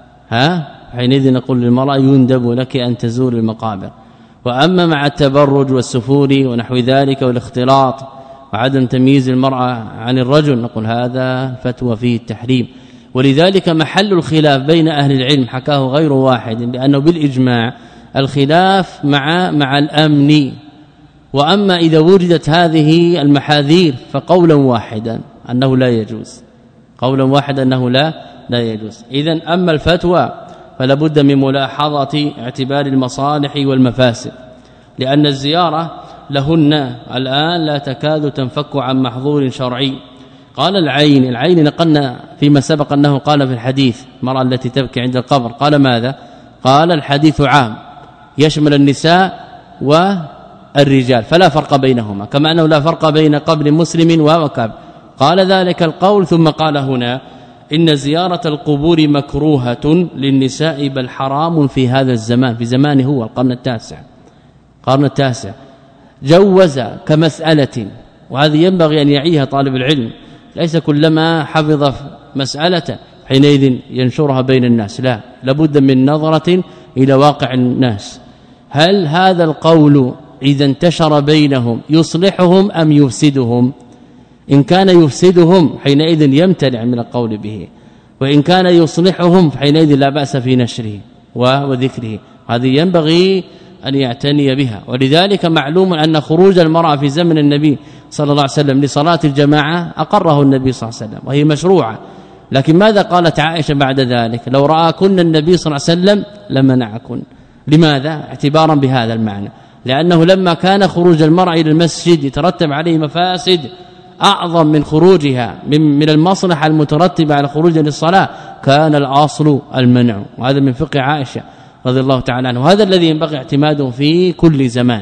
ها حينئذ نقول للمرأة يندب لك أن تزور المقابر. وأما مع التبرج والسفور ونحو ذلك والاختلاط وعدم تمييز المرأة عن الرجل نقول هذا فتوى فيه التحريم. ولذلك محل الخلاف بين أهل العلم حكاه غير واحد، لأنه بالإجماع الخلاف مع مع الأمن. وأما إذا وجدت هذه المحاذير فقولا واحدا أنه لا يجوز، قولا واحدا أنه لا لا يجوز. إذن أما الفتوى فلا بد من ملاحظة اعتبار المصالح والمفاسد، لأن الزيارة لهن الآن لا تكاد تنفك عن محظور شرعي. قال العين العين نقلنا فيما سبق أنه قال في الحديث المرأة التي تبكي عند القبر، قال ماذا؟ قال الحديث عام يشمل النساء والرجال فلا فرق بينهما، كما أنه لا فرق بين قبر مسلم وكافر. قال ذلك القول ثم قال هنا إن زيارة القبور مكروهة للنساء بل حرام في هذا الزمان، في زمانه هو القرن التاسع القرن التاسع جوز كمسألة. وهذه ينبغي أن يعيها طالب العلم، ليس كلما حفظ مسألة حينئذ ينشرها بين الناس، لا لابد من نظرة إلى واقع الناس. هل هذا القول إذا انتشر بينهم يصلحهم أم يفسدهم؟ إن كان يفسدهم حينئذ يمتنع من القول به، وإن كان يصلحهم حينئذ لا بأس في نشره وذكره. هذه ينبغي أن يعتني بها. ولذلك معلوم أن خروج المرأة في زمن النبي صلى الله عليه وسلم لصلاة الجماعة أقره النبي صلى الله عليه وسلم وهي مشروعة. لكن ماذا قالت عائشة بعد ذلك؟ لو رآكن النبي صلى الله عليه وسلم لمنعكن. لماذا؟ اعتبارا بهذا المعنى، لأنه لما كان خروج المرأة إلى المسجد يترتب عليه مفاسد أعظم من خروجها من, من المصلحة المترتبة على خروج للصلاة، كان الأصل المنع. وهذا من فقه عائشة رضي الله تعالى عنه، وهذا الذي ينبغي اعتماده في كل زمان.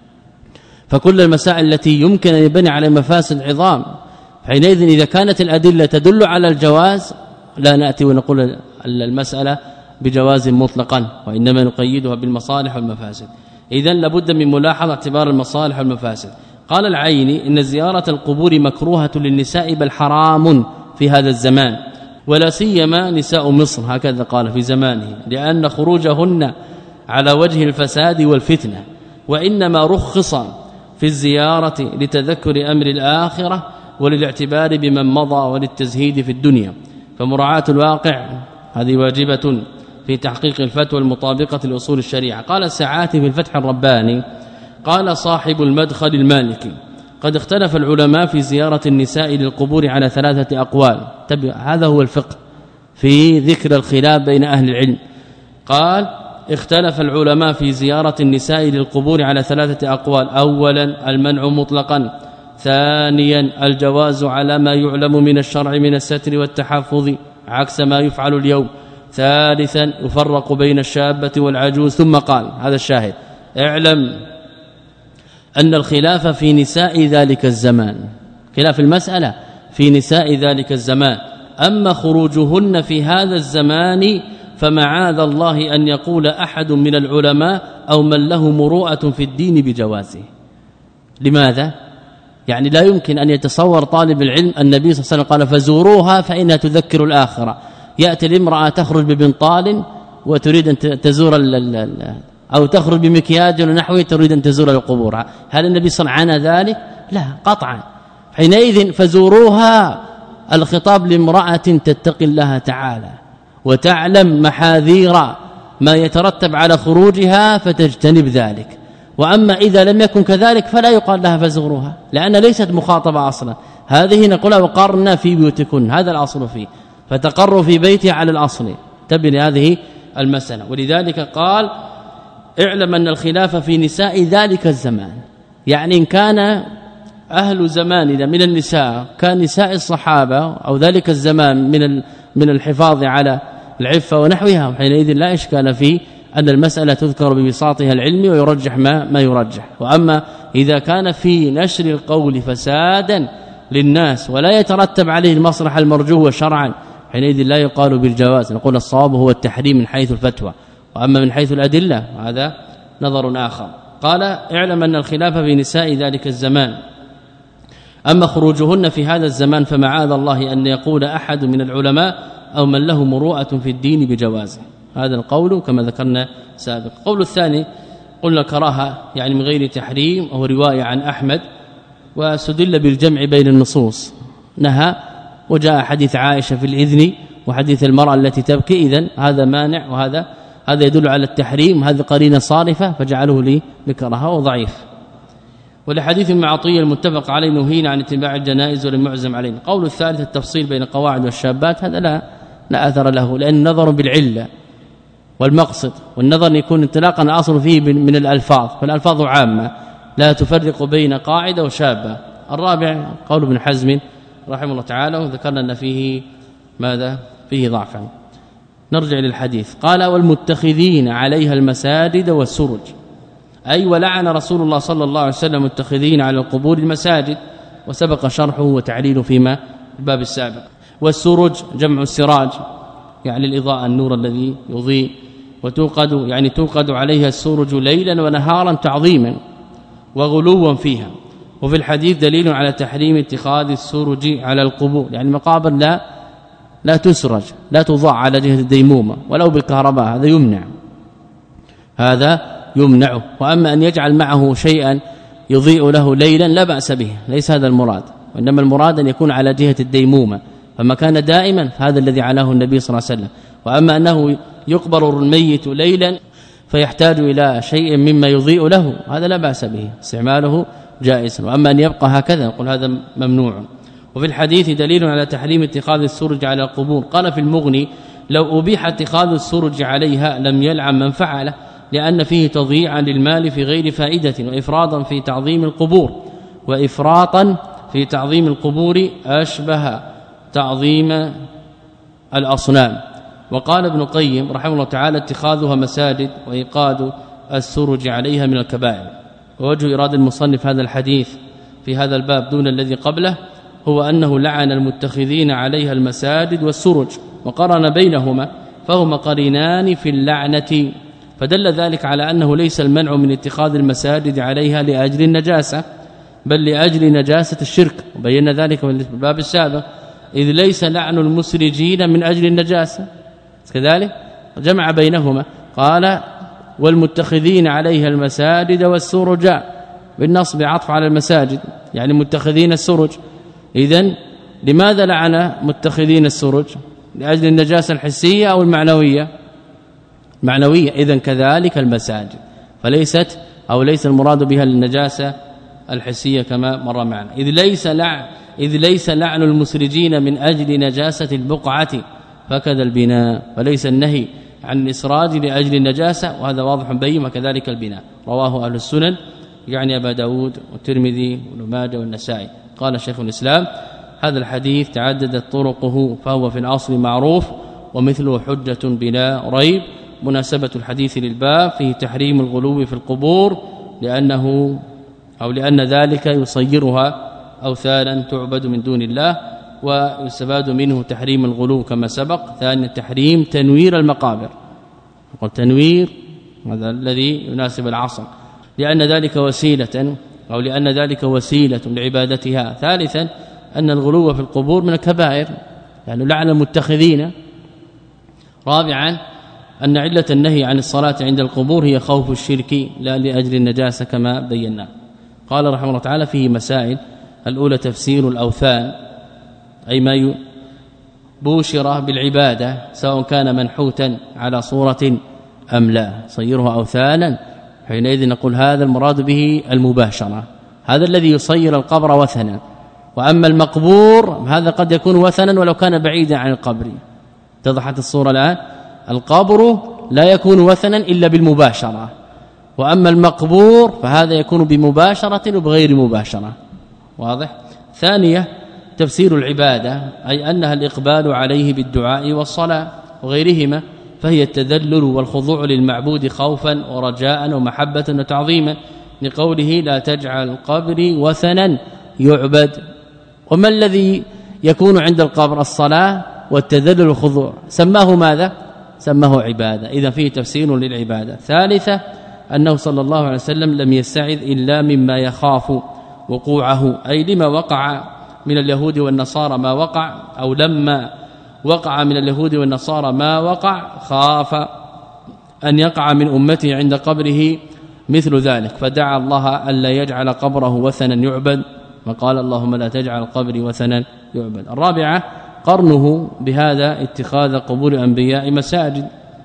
فكل المسائل التي يمكن أن يبني على مفاسد عظام، حينئذ إذا كانت الأدلة تدل على الجواز لا نأتي ونقول المسألة بجواز مطلقا، وإنما نقيدها بالمصالح والمفاسد. إذن لابد من ملاحظة اعتبار المصالح والمفاسد. قال العيني إن زيارة القبور مكروهة للنساء بل حرام في هذا الزمان، ولا سيما نساء مصر، هكذا قال في زمانه، لأن خروجهن على وجه الفساد والفتنة، وإنما رخص في الزيارة لتذكر أمر الآخرة وللاعتبار بمن مضى وللتزهيد في الدنيا، فمراعاة الواقع هذه واجبة في تحقيق الفتوى المطابقة لأصول الشريعة. قال الساعاتي في الفتح الرباني قال صاحب المدخل المالكي: قد اختلف العلماء في زيارة النساء للقبور على ثلاثة أقوال. هذا هو الفقه في ذكر الخلاف بين أهل العلم. قال: اختلف العلماء في زيارة النساء للقبور على ثلاثة أقوال: أولا المنع مطلقا، ثانيا الجواز على ما يعلم من الشرع من الستر والتحفظ عكس ما يفعل اليوم، ثالثا يفرق بين الشابة والعجوز. ثم قال، هذا الشاهد: اعلم أن الخلاف في نساء ذلك الزمان، خلاف المسألة في نساء ذلك الزمان، أما خروجهن في هذا الزمان فمعاذ الله أن يقول أحد من العلماء أو من له مروءة في الدين بجوازه. لماذا؟ يعني لا يمكن أن يتصور طالب العلم النبي صلى الله عليه وسلم قال: فزوروها فإنها تذكر الآخرة. يأتي الامرأة تخرج ببنطال وتريد أن تزور أو تخرج بمكياج ونحوه تريد أن تزور القبور، هل النبي صلى الله عليه وسلم عنى ذلك؟ لا قطعا. حينئذ فزوروها الخطاب لامرأة تتقي الله تعالى وتعلم محاذير ما يترتب على خروجها فتجتنب ذلك. وأما إذا لم يكن كذلك فلا يقال لها فزوروها، لأن ليست مخاطبة أصلا. هذه نقولها وقرنا في بيوتكن، هذا الأصل فيه، فتقروا في بيتها على الأصل، تبني هذه المسألة. ولذلك قال: اعلم أن الخلاف في نساء ذلك الزمان، يعني إن كان أهل زماننا من النساء كنساء الصحابة أو ذلك الزمان من من الحفاظ على العفة ونحوها، حينئذ لا إشكال في أن المسألة تذكر ببساطها العلمي ويرجح ما ما يرجح. وأما إذا كان في نشر القول فسادا للناس ولا يترتب عليه المصلحة المرجوة شرعا، حينئذ لا يقال بالجواز، نقول الصواب هو التحريم من حيث الفتوى، وأما من حيث الأدلة هذا نظر آخر. قال: اعلم أن الخلاف في نساء ذلك الزمان، أما خروجهن في هذا الزمان فمعاذ الله أن يقول أحد من العلماء أو من له مروءة في الدين بجوازه. هذا القول كما ذكرنا سابق. القول الثاني قلنا كراهة، يعني من غير تحريم، وهو رواية عن أحمد، وسدل بالجمع بين النصوص، نهى، وجاء حديث عائشة في الإذن وحديث المرأة التي تبكي، إذن هذا مانع، وهذا هذا يدل على التحريم، هذه قرينة صارفة فجعله لي لكراهة وضعيف. ولحديث معطية المتفق عليه نهينا عن اتباع الجنائز ولم يعزم علينا. القول الثالث التفصيل بين القواعد والشابات، هذا لا لا اثر له، لان النظر بالعله والمقصد، والنظر يكون انطلاقا الاصل فيه من الالفاظ، فالالفاظ عامه لا تفرق بين قاعده وشابه. الرابع قول ابن حزم رحمه الله تعالى، وذكرنا ان فيه ماذا؟ فيه ضعفا. نرجع للحديث. قال: والمتخذين عليها المساجد والسرج، أي ولعن رسول الله صلى الله عليه وسلم المتخذين على القبور المساجد، وسبق شرحه وتعليله فيما الباب السابق. والسرج جمع السراج، يعني الإضاءة، النور الذي يضيء، وتوقد يعني توقد عليها السرج ليلا ونهارا تعظيما وغلوا فيها. وفي الحديث دليل على تحريم اتخاذ السرج على القبور، يعني مقابر لا لا تسرج، لا تضاع على جهة الديمومة ولو بالكهرباء، هذا يمنع، هذا يمنع. وأما أن يجعل معه شيئا يضيء له ليلا لا بأس به، ليس هذا المراد، وإنما المراد أن يكون على جهة الديمومة، فما كان دائما فهذا الذي علاه النبي صلى الله عليه وسلم. وأما أنه يقبر الميت ليلا فيحتاج إلى شيء مما يضيء له، هذا لا بأس به، استعماله جائز. وأما أن يبقى هكذا نقول هذا ممنوع. وفي الحديث دليل على تحريم اتخاذ السرج على القبور. قال في المغني: لو أبيح اتخاذ السرج عليها لم يلعن من فعله، لأن فيه تضييعا للمال في غير فائدة، وإفراطا في تعظيم القبور وإفراطا في تعظيم القبور أشبه تعظيم الأصنام. وقال ابن القيم رحمه الله تعالى: اتخاذها مساجد وإيقاد السرج عليها من الكبائر. ووجه إرادة المصنف هذا الحديث في هذا الباب دون الذي قبله هو أنه لعن المتخذين عليها المساجد والسرج، وقرن بينهما، فهما قرينان في اللعنة، فدل ذلك على أنه ليس المنع من اتخاذ المساجد عليها لأجل النجاسة، بل لأجل نجاسة الشرك، وبينا ذلك في الباب السابق. إذ ليس لعن المسرجين من أجل النجاسة كذلك جمع بينهما قال والمتخذين عليها المساجد والسرج بالنصب عطف على المساجد يعني متخذين السرج. إذن لماذا لعن متخذين السرج؟ لأجل النجاسة الحسية أو المعنوية؟ معنوية. إذن كذلك المساجد فليست أو ليس المراد بها النجاسة الحسية كما مر معنا. إذ ليس لعن إذ ليس لعن المسرجين من أجل نجاسة البقعة فكذا البناء فليس النهي عن الإسراج لأجل النجاسة وهذا واضح بين وكذلك البناء. رواه أهل السنن يعني أبا داود والترمذي وابن ماجه والنسائي. قال شيخ الإسلام هذا الحديث تعددت طرقه فهو في الأصل معروف ومثله حجة بلا ريب. مناسبة الحديث للباب فيه تحريم الغلو في القبور لأنه أو لأن ذلك يصيرها أوثانا تعبد من دون الله ويستفاد منه تحريم الغلو كما سبق. ثانيا تحريم تنوير المقابر والتنوير هذا الذي يناسب العصر لأن ذلك وسيلة أو لأن ذلك وسيلة لعبادتها. ثالثا أن الغلو في القبور من الكبائر يعني لعن المتخذين. رابعا أن علة النهي عن الصلاة عند القبور هي خوف الشرك لا لأجل النجاسة كما بينا. قال رحمه الله تعالى فيه مسائل. الأولى تفسير الأوثان أي ما بوشر بالعبادة سواء كان منحوتا على صورة أم لا صيرها أوثانا حينئذ نقول هذا المراد به المباشرة هذا الذي يصير القبر وثنا. وأما المقبور هذا قد يكون وثنا ولو كان بعيدا عن القبر. اتضحت الصورة الآن. القبر لا يكون وثنا إلا بالمباشرة وأما المقبور فهذا يكون بمباشرة وبغير مباشرة. واضح. ثانية تفسير العبادة أي أنها الإقبال عليه بالدعاء والصلاة وغيرهما فهي التذلل والخضوع للمعبود خوفا ورجاء ومحبة وتعظيما لقوله لا تجعل قبري وثنا يعبد. وما الذي يكون عند القبر؟ الصلاة والتذلل والخضوع سماه ماذا؟ سماه عبادة. إذا فيه تفسير للعبادة. ثالثة أنه صلى الله عليه وسلم لم يستعذ إلا مما يخاف وقوعه أي لما وقع من اليهود والنصارى ما وقع أو لما وقع من اليهود والنصارى ما وقع خاف أن يقع من أمته عند قبره مثل ذلك فدعا الله ألا يجعل قبره وثنا يعبد وقال اللهم لا تجعل قبري وثنا يعبد. الرابعة قرنه بهذا اتخاذ قبور الأنبياء مساجد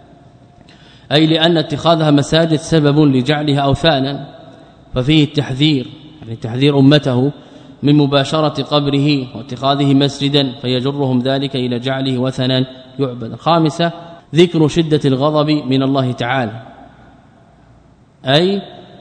أي لأن اتخاذها مساجد سبب لجعلها أوثانا ففيه التحذير يعني تحذير أمته من مباشرة قبره واتخاذه مسجدا فيجرهم ذلك إلى جعله وثنا يعبد. الخامسة ذكر شدة الغضب من الله تعالى أي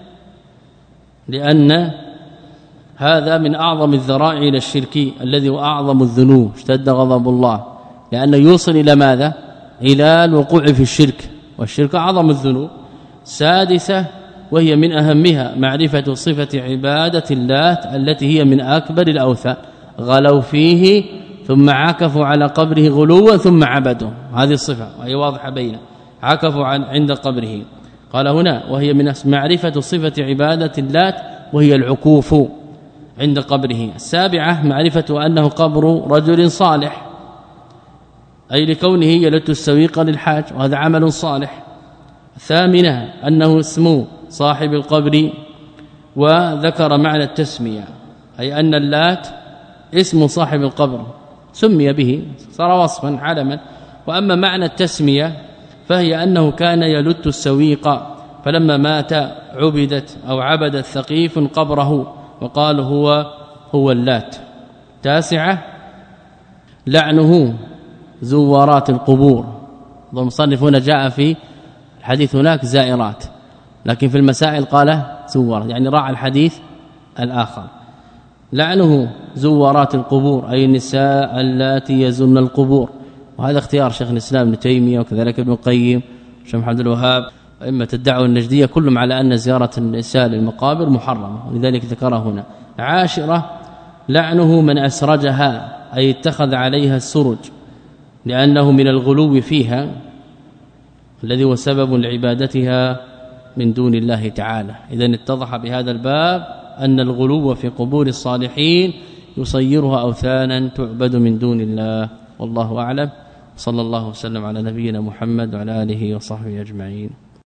لأن هذا من أعظم الذرائع إلى الشرك الذي هو أعظم الذنوب اشتد غضب الله لأنه يوصل إلى ماذا؟ إلى الوقوع في الشرك والشرك أعظم الذنوب. سادسة وهي من أهمها معرفة صفة عبادة اللات التي هي من أكبر الأوثان غلوا فيه ثم عكفوا على قبره غلوا ثم عبدوا هذه الصفة وهي واضحة بينه عكفوا عند قبره. قال هنا وهي من معرفة صفة عبادة اللات وهي العكوف عند قبره. السابعة معرفة أنه قبر رجل صالح أي لكونه يلت السويق للحاج وهذا عمل صالح. الثامنة أنه اسم صاحب القبر وذكر معنى التسمية أي أن اللات اسم صاحب القبر سمي به صار وصفا علما. وأما معنى التسمية فهي أنه كان يلت السويق فلما مات عبدت أو عبدت ثقيف قبره وقال هو هو اللات. تاسعة لعنه زوارات القبور. المصنف هنا جاء في الحديث هناك زائرات لكن في المسائل قال زوار يعني راعى الحديث الآخر. لعنه زوارات القبور أي النساء اللاتي يزن القبور وهذا اختيار شيخ الإسلام ابن تيمية وكذلك ابن القيم شيخ محمد الوهاب أئمة الدعوة النجدية كلهم على أن زيارة النساء للمقابر محرمة ولذلك ذكره هنا. عاشرة لعنه من أسرجها أي اتخذ عليها السرج لأنه من الغلو فيها الذي هو سبب لعبادتها من دون الله تعالى. إذن اتضح بهذا الباب أن الغلو في قبور الصالحين يصيرها أوثانا تعبد من دون الله. والله أعلم. صلى الله وسلم على نبينا محمد وعلى آله وصحبه أجمعين.